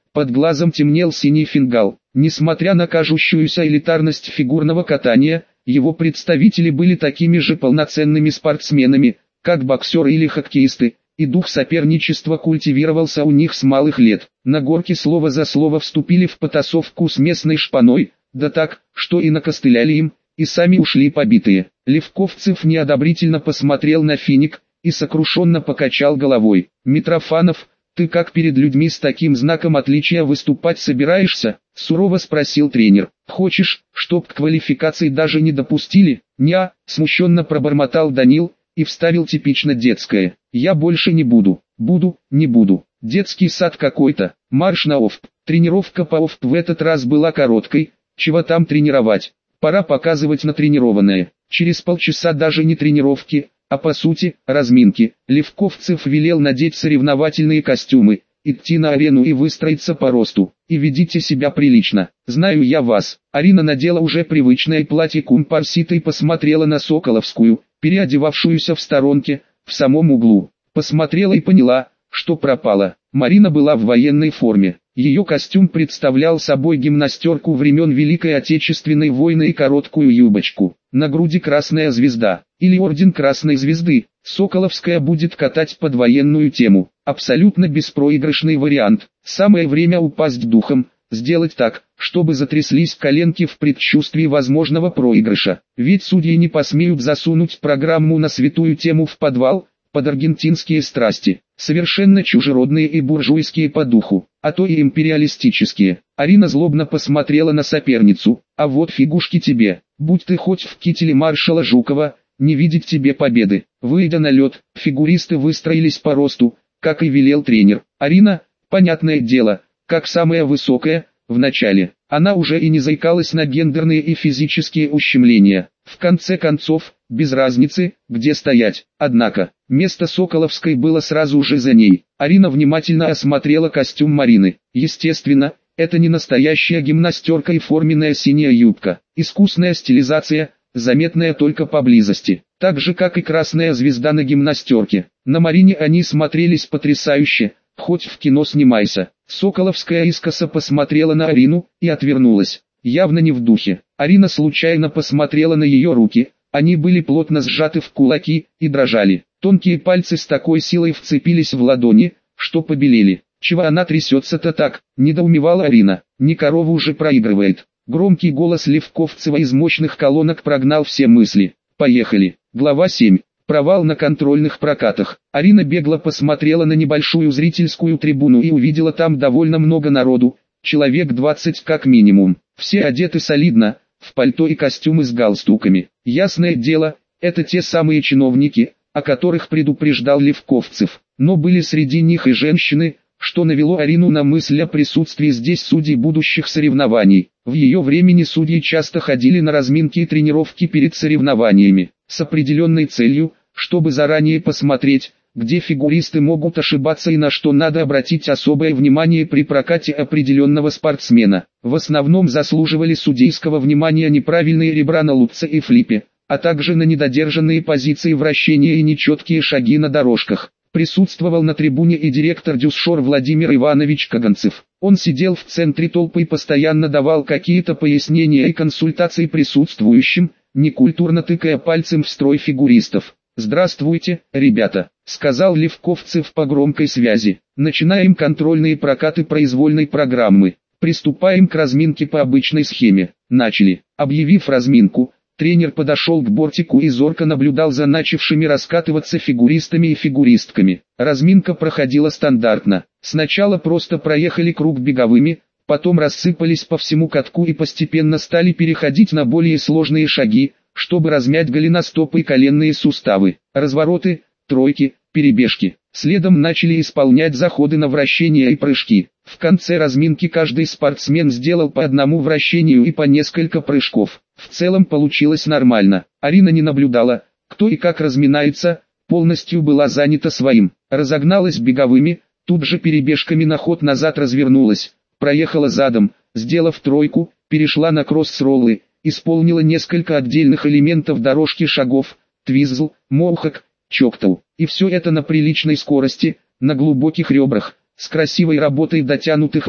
Под глазом темнел синий фингал. Несмотря на кажущуюся элитарность фигурного катания, его представители были такими же полноценными спортсменами, как боксеры или хоккеисты, и дух соперничества культивировался у них с малых лет. На горке слово за слово вступили в потасовку с местной шпаной, да так, что и накостыляли им, и сами ушли побитые. Левковцев неодобрительно посмотрел на финик и сокрушенно покачал головой. «Митрофанов, ты как перед людьми с таким знаком отличия выступать собираешься?» — сурово спросил тренер. «Хочешь, чтоб к квалификации даже не допустили?» «Ня», — смущенно пробормотал Данил и вставил типично детское. «Я больше не буду. Не буду. Детский сад какой-то. Марш на ОФП». Тренировка по ОФП в этот раз была короткой. Чего там тренировать? Пора показывать натренированное. Через полчаса даже не тренировки, а по сути, разминки. Левковцев велел надеть соревновательные костюмы, идти на арену и выстроиться по росту. И ведите себя прилично. Знаю я вас. Арина надела уже привычное платье кумпарсита и посмотрела на Соколовскую, переодевавшуюся в сторонке, в самом углу. Посмотрела и поняла, что пропала. Марина была в военной форме. Ее костюм представлял собой гимнастерку времен Великой Отечественной войны и короткую юбочку. На груди красная звезда, или орден Красной Звезды. Соколовская будет катать под военную тему. Абсолютно беспроигрышный вариант. Самое время упасть духом, сделать так, чтобы затряслись коленки в предчувствии возможного проигрыша. Ведь судьи не посмеют засунуть программу на святую тему в подвал, под аргентинские страсти, совершенно чужеродные и буржуйские по духу, а то и империалистические. Арина злобно посмотрела на соперницу. «А вот фигушки тебе, будь ты хоть в кителе маршала Жукова, не видеть тебе победы». Выйдя на лед, фигуристы выстроились по росту, как и велел тренер. Арина, понятное дело, как самая высокая, в начале. Она уже и не заикалась на гендерные и физические ущемления. В конце концов, без разницы, где стоять. Однако, место Соколовской было сразу же за ней. Арина внимательно осмотрела костюм Марины. Естественно, это не настоящая гимнастерка и форменная синяя юбка. Искусная стилизация, заметная только поблизости. Так же как и красная звезда на гимнастерке. На Марине они смотрелись потрясающе, хоть в кино снимайся. Соколовская искоса посмотрела на Арину и отвернулась. Явно не в духе. Арина случайно посмотрела на ее руки. Они были плотно сжаты в кулаки и дрожали. Тонкие пальцы с такой силой вцепились в ладони, что побелели. «Чего она трясется-то так?» – недоумевала Арина. «Не корову уже проигрывает». Громкий голос Левковцева из мощных колонок прогнал все мысли. «Поехали». Глава 7. Провал на контрольных прокатах. Арина бегло посмотрела на небольшую зрительскую трибуну и увидела там довольно много народу, человек 20 как минимум. Все одеты солидно, в пальто и костюмы с галстуками. Ясное дело, это те самые чиновники, о которых предупреждал Левковцев. Но были среди них и женщины, что навело Арину на мысль о присутствии здесь судей будущих соревнований. В ее времени судьи часто ходили на разминки и тренировки перед соревнованиями, с определенной целью, чтобы заранее посмотреть, где фигуристы могут ошибаться и на что надо обратить особое внимание при прокате определенного спортсмена. В основном заслуживали судейского внимания неправильные ребра на лутце и флипе, а также на недодержанные позиции вращения и нечеткие шаги на дорожках. Присутствовал на трибуне и директор Дюсшор Владимир Иванович Каганцев. Он сидел в центре толпы и постоянно давал какие-то пояснения и консультации присутствующим, некультурно тыкая пальцем в строй фигуристов. «Здравствуйте, ребята», — сказал Левковцев по громкой связи. «Начинаем контрольные прокаты произвольной программы. Приступаем к разминке по обычной схеме». Начали. Объявив разминку, тренер подошел к бортику и зорко наблюдал за начавшими раскатываться фигуристами и фигуристками. Разминка проходила стандартно. Сначала просто проехали круг беговыми, потом рассыпались по всему катку и постепенно стали переходить на более сложные шаги, чтобы размять голеностопы и коленные суставы. Развороты, тройки, перебежки. Следом начали исполнять заходы на вращения и прыжки. В конце разминки каждый спортсмен сделал по одному вращению и по несколько прыжков. В целом получилось нормально. Арина не наблюдала, кто и как разминается, полностью была занята своим. Разогналась беговыми, тут же перебежками на ход назад развернулась, проехала задом, сделав тройку, перешла на кросс-роллы, исполнила несколько отдельных элементов дорожки шагов, твизл, моухак, чоктау. И все это на приличной скорости, на глубоких ребрах, с красивой работой дотянутых рук,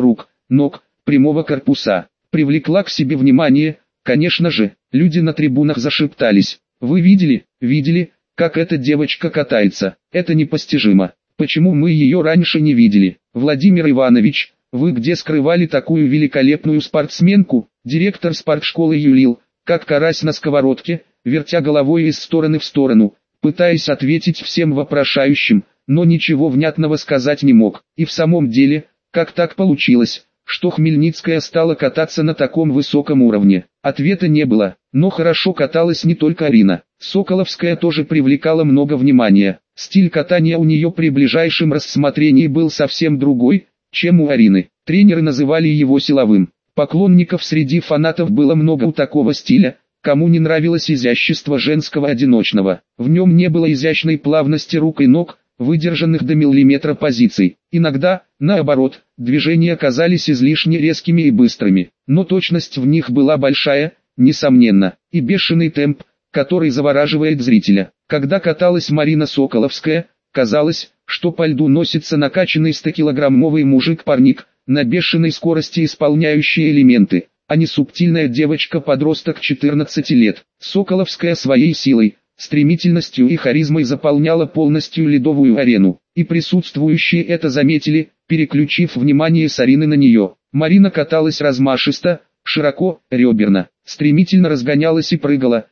ног, прямого корпуса. Привлекла к себе внимание, конечно же, люди на трибунах зашептались. Вы видели, как эта девочка катается? Это непостижимо. Почему мы ее раньше не видели? Владимир Иванович, вы где скрывали такую великолепную спортсменку? Директор спортшколы юлил, как карась на сковородке, вертя головой из стороны в сторону, пытаясь ответить всем вопрошающим, но ничего внятного сказать не мог. И в самом деле, как так получилось, что Хмельницкая стала кататься на таком высоком уровне? Ответа не было, но хорошо каталась не только Арина. Соколовская тоже привлекала много внимания. Стиль катания у нее при ближайшем рассмотрении был совсем другой, чем у Арины. Тренеры называли его силовым. Поклонников среди фанатов было много у такого стиля, кому не нравилось изящество женского одиночного. В нем не было изящной плавности рук и ног, выдержанных до миллиметра позиций. Иногда, наоборот, движения казались излишне резкими и быстрыми, но точность в них была большая, несомненно, и бешеный темп, который завораживает зрителя. Когда каталась Марина Соколовская, казалось, что по льду носится накачанный 100-килограммовый мужик-парник, на бешеной скорости исполняющий элементы, а не субтильная девочка-подросток 14 лет. Соколовская своей силой, стремительностью и харизмой заполняла полностью ледовую арену, и присутствующие это заметили, переключив внимание с Арины на нее. Марина каталась размашисто, широко, реберно, стремительно разгонялась и прыгала,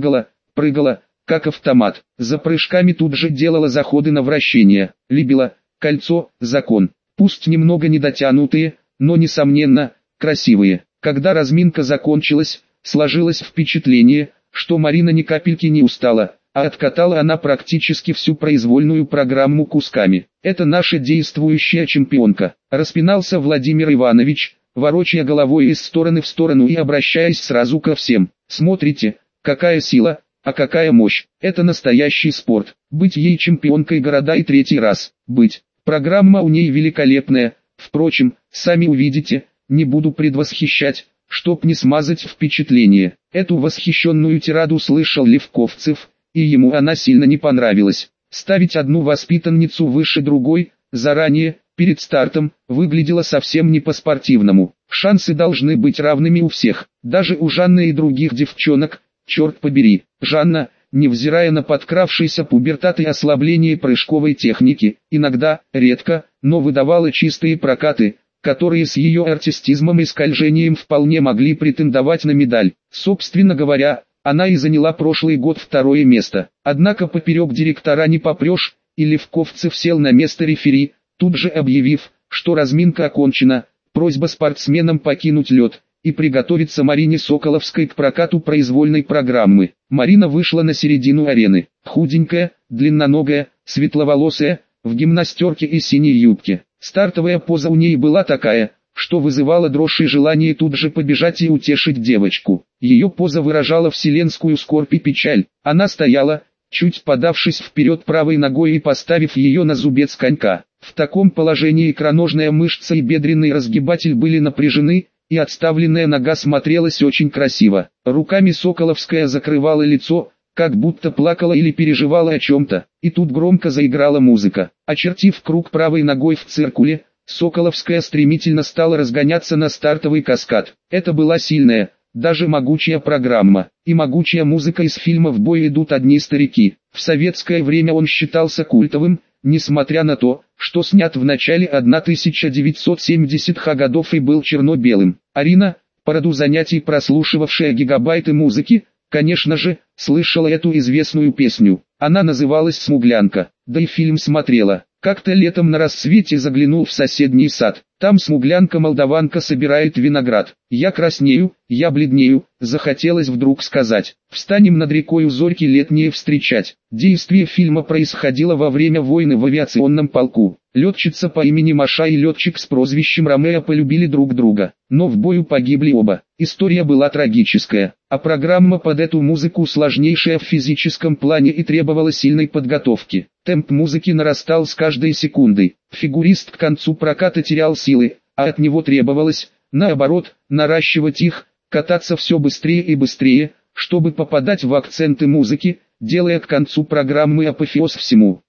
как автомат. За прыжками тут же делала заходы на вращение, либило, кольцо, закон. Пусть немного недотянутые, но несомненно, красивые. Когда разминка закончилась, сложилось впечатление, что Марина ни капельки не устала, а откатала она практически всю произвольную программу кусками. Это наша действующая чемпионка, распинался Владимир Иванович, ворочая головой из стороны в сторону и обращаясь сразу ко всем. Смотрите, какая сила, а какая мощь. Это настоящий спорт. Быть ей чемпионкой города и третий раз. Быть. Программа у ней великолепная. Впрочем, сами увидите, не буду предвосхищать, чтоб не смазать впечатление. Эту восхищенную тираду слышал Левковцев, и ему она сильно не понравилась. Ставить одну воспитанницу выше другой, заранее, перед стартом, выглядело совсем не по-спортивному. Шансы должны быть равными у всех, даже у Жанны и других девчонок. Черт побери, Жанна, невзирая на подкравшийся пубертат и ослабление прыжковой техники, иногда, редко, но выдавала чистые прокаты, которые с ее артистизмом и скольжением вполне могли претендовать на медаль. Собственно говоря, она и заняла прошлый год второе место. Однако поперек директора не попрешь, и Левковцев сел на место рефери, тут же объявив, что разминка окончена, просьба спортсменам покинуть лед и приготовиться Марине Соколовской к прокату произвольной программы. Марина вышла на середину арены, худенькая, длинноногая, светловолосая, в гимнастерке и синей юбке. Стартовая поза у ней была такая, что вызывала дрожь и желание тут же побежать и утешить девочку. Ее поза выражала вселенскую скорбь и печаль. Она стояла, чуть подавшись вперед правой ногой и поставив ее на зубец конька. В таком положении икроножная мышца и бедренный разгибатель были напряжены, и отставленная нога смотрелась очень красиво. Руками Соколовская закрывала лицо, как будто плакала или переживала о чем-то, и тут громко заиграла музыка. Очертив круг правой ногой в циркуле, Соколовская стремительно стала разгоняться на стартовый каскад. Это была сильная, даже могучая программа, и могучая музыка из фильма «В бой идут одни старики». В советское время он считался культовым, несмотря на то, что снят в начале 1970-х годов и был черно-белым. Арина, по роду занятий прослушивавшая гигабайты музыки, конечно же, слышала эту известную песню. Она называлась «Смуглянка», да и фильм смотрела. Как-то летом на рассвете заглянул в соседний сад. Там смуглянка-молдаванка собирает виноград. Я краснею, я бледнею, захотелось вдруг сказать: встанем над рекою зорьки летние встречать. Действие фильма происходило во время войны в авиационном полку. Летчица по имени Маша и летчик с прозвищем Ромео полюбили друг друга, но в бою погибли оба. История была трагическая, а программа под эту музыку сложнейшая в физическом плане и требовала сильной подготовки. Темп музыки нарастал с каждой секундой. Фигурист к концу проката терял силы, а от него требовалось, наоборот, наращивать их, кататься все быстрее и быстрее, чтобы попадать в акценты музыки, делая к концу программы апофеоз всему.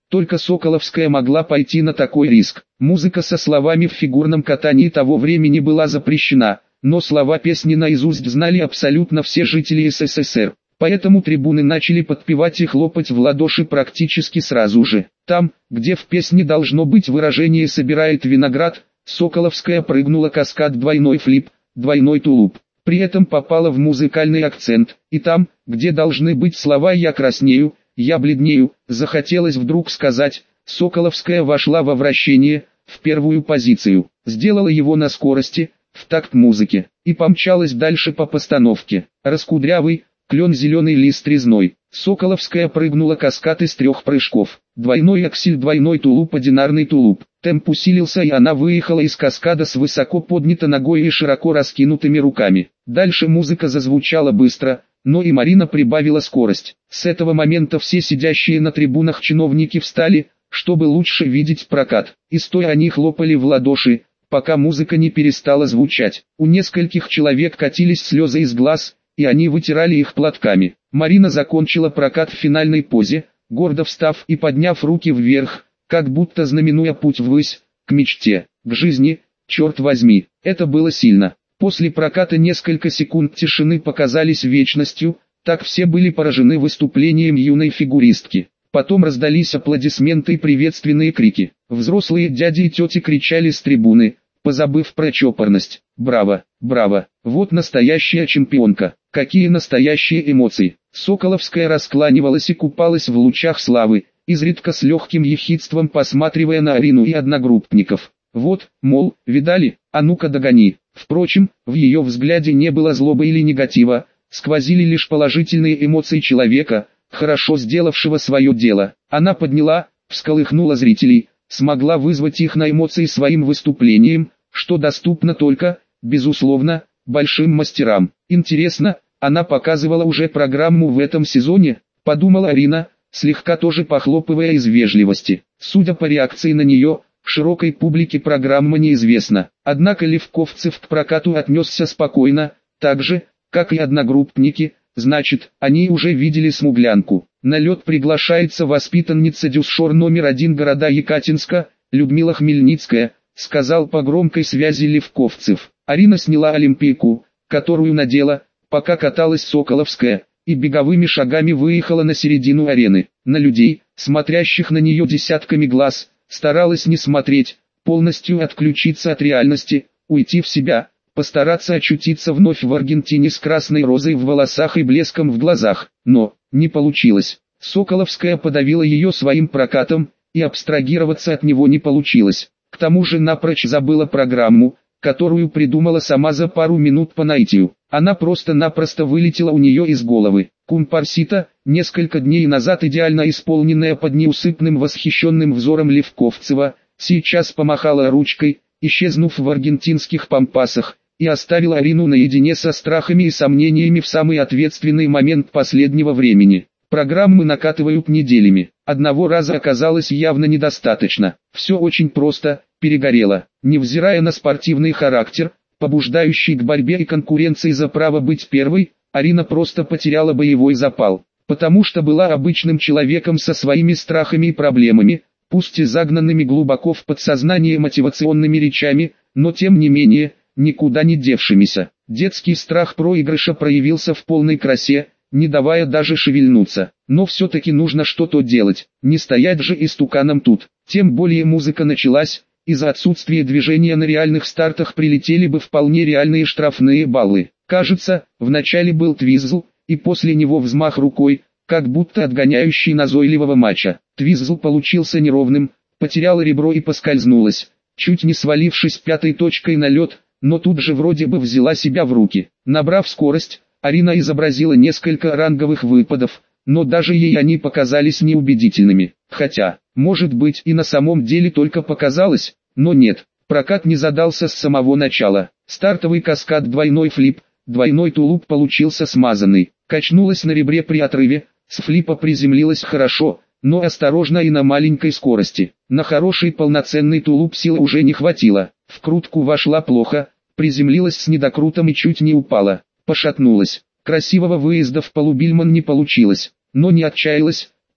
Только Соколовская могла пойти на такой риск. Музыка со словами в фигурном катании того времени была запрещена, но слова песни наизусть знали абсолютно все жители СССР. Поэтому трибуны начали подпевать и хлопать в ладоши практически сразу же. Там, где в песне должно быть выражение «собирает виноград», Соколовская прыгнула каскад двойной флип, двойной тулуп. При этом попала в музыкальный акцент, и там, где должны быть слова «я краснею», «я бледнею», захотелось вдруг сказать, Соколовская вошла во вращение, в первую позицию, сделала его на скорости, в такт музыке, и помчалась дальше по постановке. Раскудрявый, клен зеленый лист резной. Соколовская прыгнула каскад из 3 прыжков. Двойной аксель, двойной тулуп, одинарный тулуп. Темп усилился, и она выехала из каскада с высоко поднятой ногой и широко раскинутыми руками. Дальше музыка зазвучала быстро, но и Марина прибавила скорость. С этого момента все сидящие на трибунах чиновники встали, чтобы лучше видеть прокат. И стоя они хлопали в ладоши, пока музыка не перестала звучать. У нескольких человек катились слезы из глаз, и они вытирали их платками. Марина закончила прокат в финальной позе, гордо встав и подняв руки вверх, как будто знаменуя путь ввысь, к мечте, к жизни, черт возьми. Это было сильно. После проката несколько секунд тишины показались вечностью, так все были поражены выступлением юной фигуристки. Потом раздались аплодисменты и приветственные крики. Взрослые дяди и тети кричали с трибуны, позабыв про чопорность: «Браво! Браво! Вот настоящая чемпионка! Какие настоящие эмоции!» Соколовская раскланивалась и купалась в лучах славы, изредка с легким ехидством посматривая на Арину и одногруппников. Вот, мол, видали, а ну-ка догони. Впрочем, в ее взгляде не было злобы или негатива, сквозили лишь положительные эмоции человека, хорошо сделавшего свое дело. Она подняла, всколыхнула зрителей, смогла вызвать их на эмоции своим выступлением, что доступно только, безусловно, большим мастерам. Интересно, она показывала уже программу в этом сезоне, подумала Арина, слегка тоже похлопывая из вежливости. Судя по реакции на нее, широкой публике программа неизвестна. Однако Левковцев к прокату отнесся спокойно, так же, как и одногруппники, значит, они уже видели смуглянку. На лед приглашается воспитанница дюсшор номер 1 города Екатинска, Людмила Хмельницкая, сказал по громкой связи Левковцев. Арина сняла олимпийку, которую надела, пока каталась Соколовская, и беговыми шагами выехала на середину арены. На людей, смотрящих на нее десятками глаз, старалась не смотреть, полностью отключиться от реальности, уйти в себя, постараться очутиться вновь в Аргентине с красной розой в волосах и блеском в глазах. Но не получилось. Соколовская подавила ее своим прокатом, и абстрагироваться от него не получилось. К тому же напрочь забыла программу, которую придумала сама за пару минут по наитию. Она просто-напросто вылетела у нее из головы. Компарсита, несколько дней назад идеально исполненная под неусыпным восхищенным взором Левковцева, сейчас помахала ручкой, исчезнув в аргентинских пампасах, и оставила Арину наедине со страхами и сомнениями в самый ответственный момент последнего времени. Программы накатывают неделями. Одного раза оказалось явно недостаточно. Все очень просто, перегорело. Невзирая на спортивный характер, побуждающий к борьбе и конкуренции за право быть первой, Арина просто потеряла боевой запал. Потому что была обычным человеком со своими страхами и проблемами, пусть и загнанными глубоко в подсознание мотивационными речами, но тем не менее, никуда не девшимися. Детский страх проигрыша проявился в полной красе, не давая даже шевельнуться. Но все-таки нужно что-то делать, не стоять же истуканом тут. Тем более музыка началась, из-за отсутствия движения на реальных стартах прилетели бы вполне реальные штрафные баллы. Кажется, вначале был твизл, и после него взмах рукой, как будто отгоняющий назойливого мача. Твизл получился неровным, потеряла ребро и поскользнулась, чуть не свалившись пятой точкой на лед, но тут же вроде бы взяла себя в руки. Набрав скорость, Арина изобразила несколько ранговых выпадов, но даже ей они показались неубедительными. Хотя, может быть и на самом деле только показалось, но нет, прокат не задался с самого начала. Стартовый каскад двойной флип, двойной тулуп получился смазанный, качнулась на ребре при отрыве, с флипа приземлилась хорошо, но осторожно и на маленькой скорости. На хороший полноценный тулуп силы уже не хватило, в крутку вошла плохо, приземлилась с недокрутом и чуть не упала, пошатнулась. Красивого выезда в полубильман не получилось, но не отчаялась,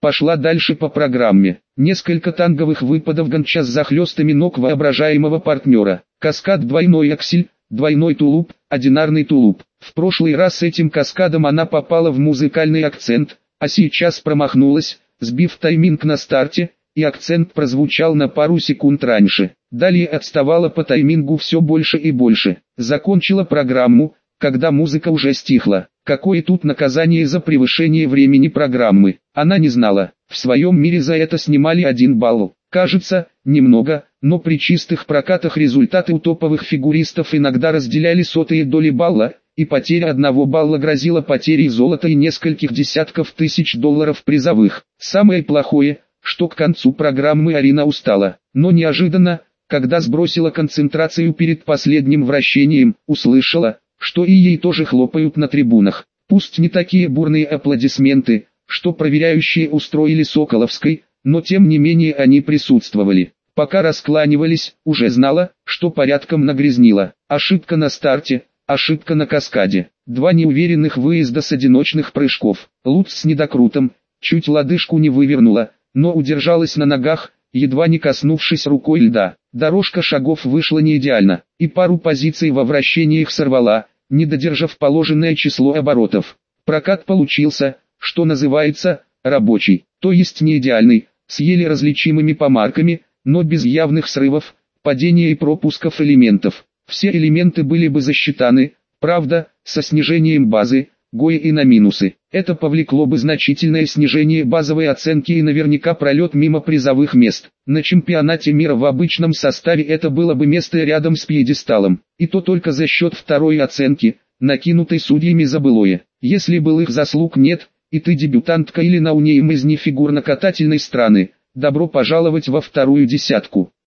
пошла дальше по программе. Несколько танговых выпадов гонча с захлестами ног воображаемого партнера. Каскад двойной аксель, двойной тулуп, одинарный тулуп. В прошлый раз с этим каскадом она попала в музыкальный акцент, а сейчас промахнулась, сбив тайминг на старте, и акцент прозвучал на пару секунд раньше. Далее отставала по таймингу все больше и больше. Закончила программу, когда музыка уже стихла. Какое тут наказание за превышение времени программы? Она не знала. В своем мире за это снимали 1 балл. Кажется, немного, но при чистых прокатах результаты у топовых фигуристов иногда разделяли сотые доли балла, и потеря 1 балла грозила потерей золота и нескольких десятков тысяч долларов призовых. Самое плохое, что к концу программы Арина устала, но неожиданно, когда сбросила концентрацию перед последним вращением, услышала, что и ей тоже хлопают на трибунах. Пусть не такие бурные аплодисменты, что проверяющие устроили Соколовской, но тем не менее они присутствовали. Пока раскланивались, уже знала, что порядком нагрязнила. Ошибка на старте, ошибка на каскаде. 2 неуверенных выезда с одиночных прыжков. Луц с недокрутом, чуть лодыжку не вывернула, но удержалась на ногах, едва не коснувшись рукой льда. Дорожка шагов вышла не идеально, и пару позиций во вращениях сорвала, не додержав положенное число оборотов. Прокат получился, что называется, рабочий, то есть не идеальный, с еле различимыми помарками, но без явных срывов, падения и пропусков элементов. Все элементы были бы засчитаны, правда, со снижением базы, ГОИ и на минусы. Это повлекло бы значительное снижение базовой оценки и наверняка пролет мимо призовых мест. На чемпионате мира в обычном составе это было бы место рядом с пьедесталом. И то только за счет второй оценки, накинутой судьями за былое. Если былых заслуг нет, и ты дебютантка или ноунейм из нефигурно-катательной страны, добро пожаловать во вторую десятку.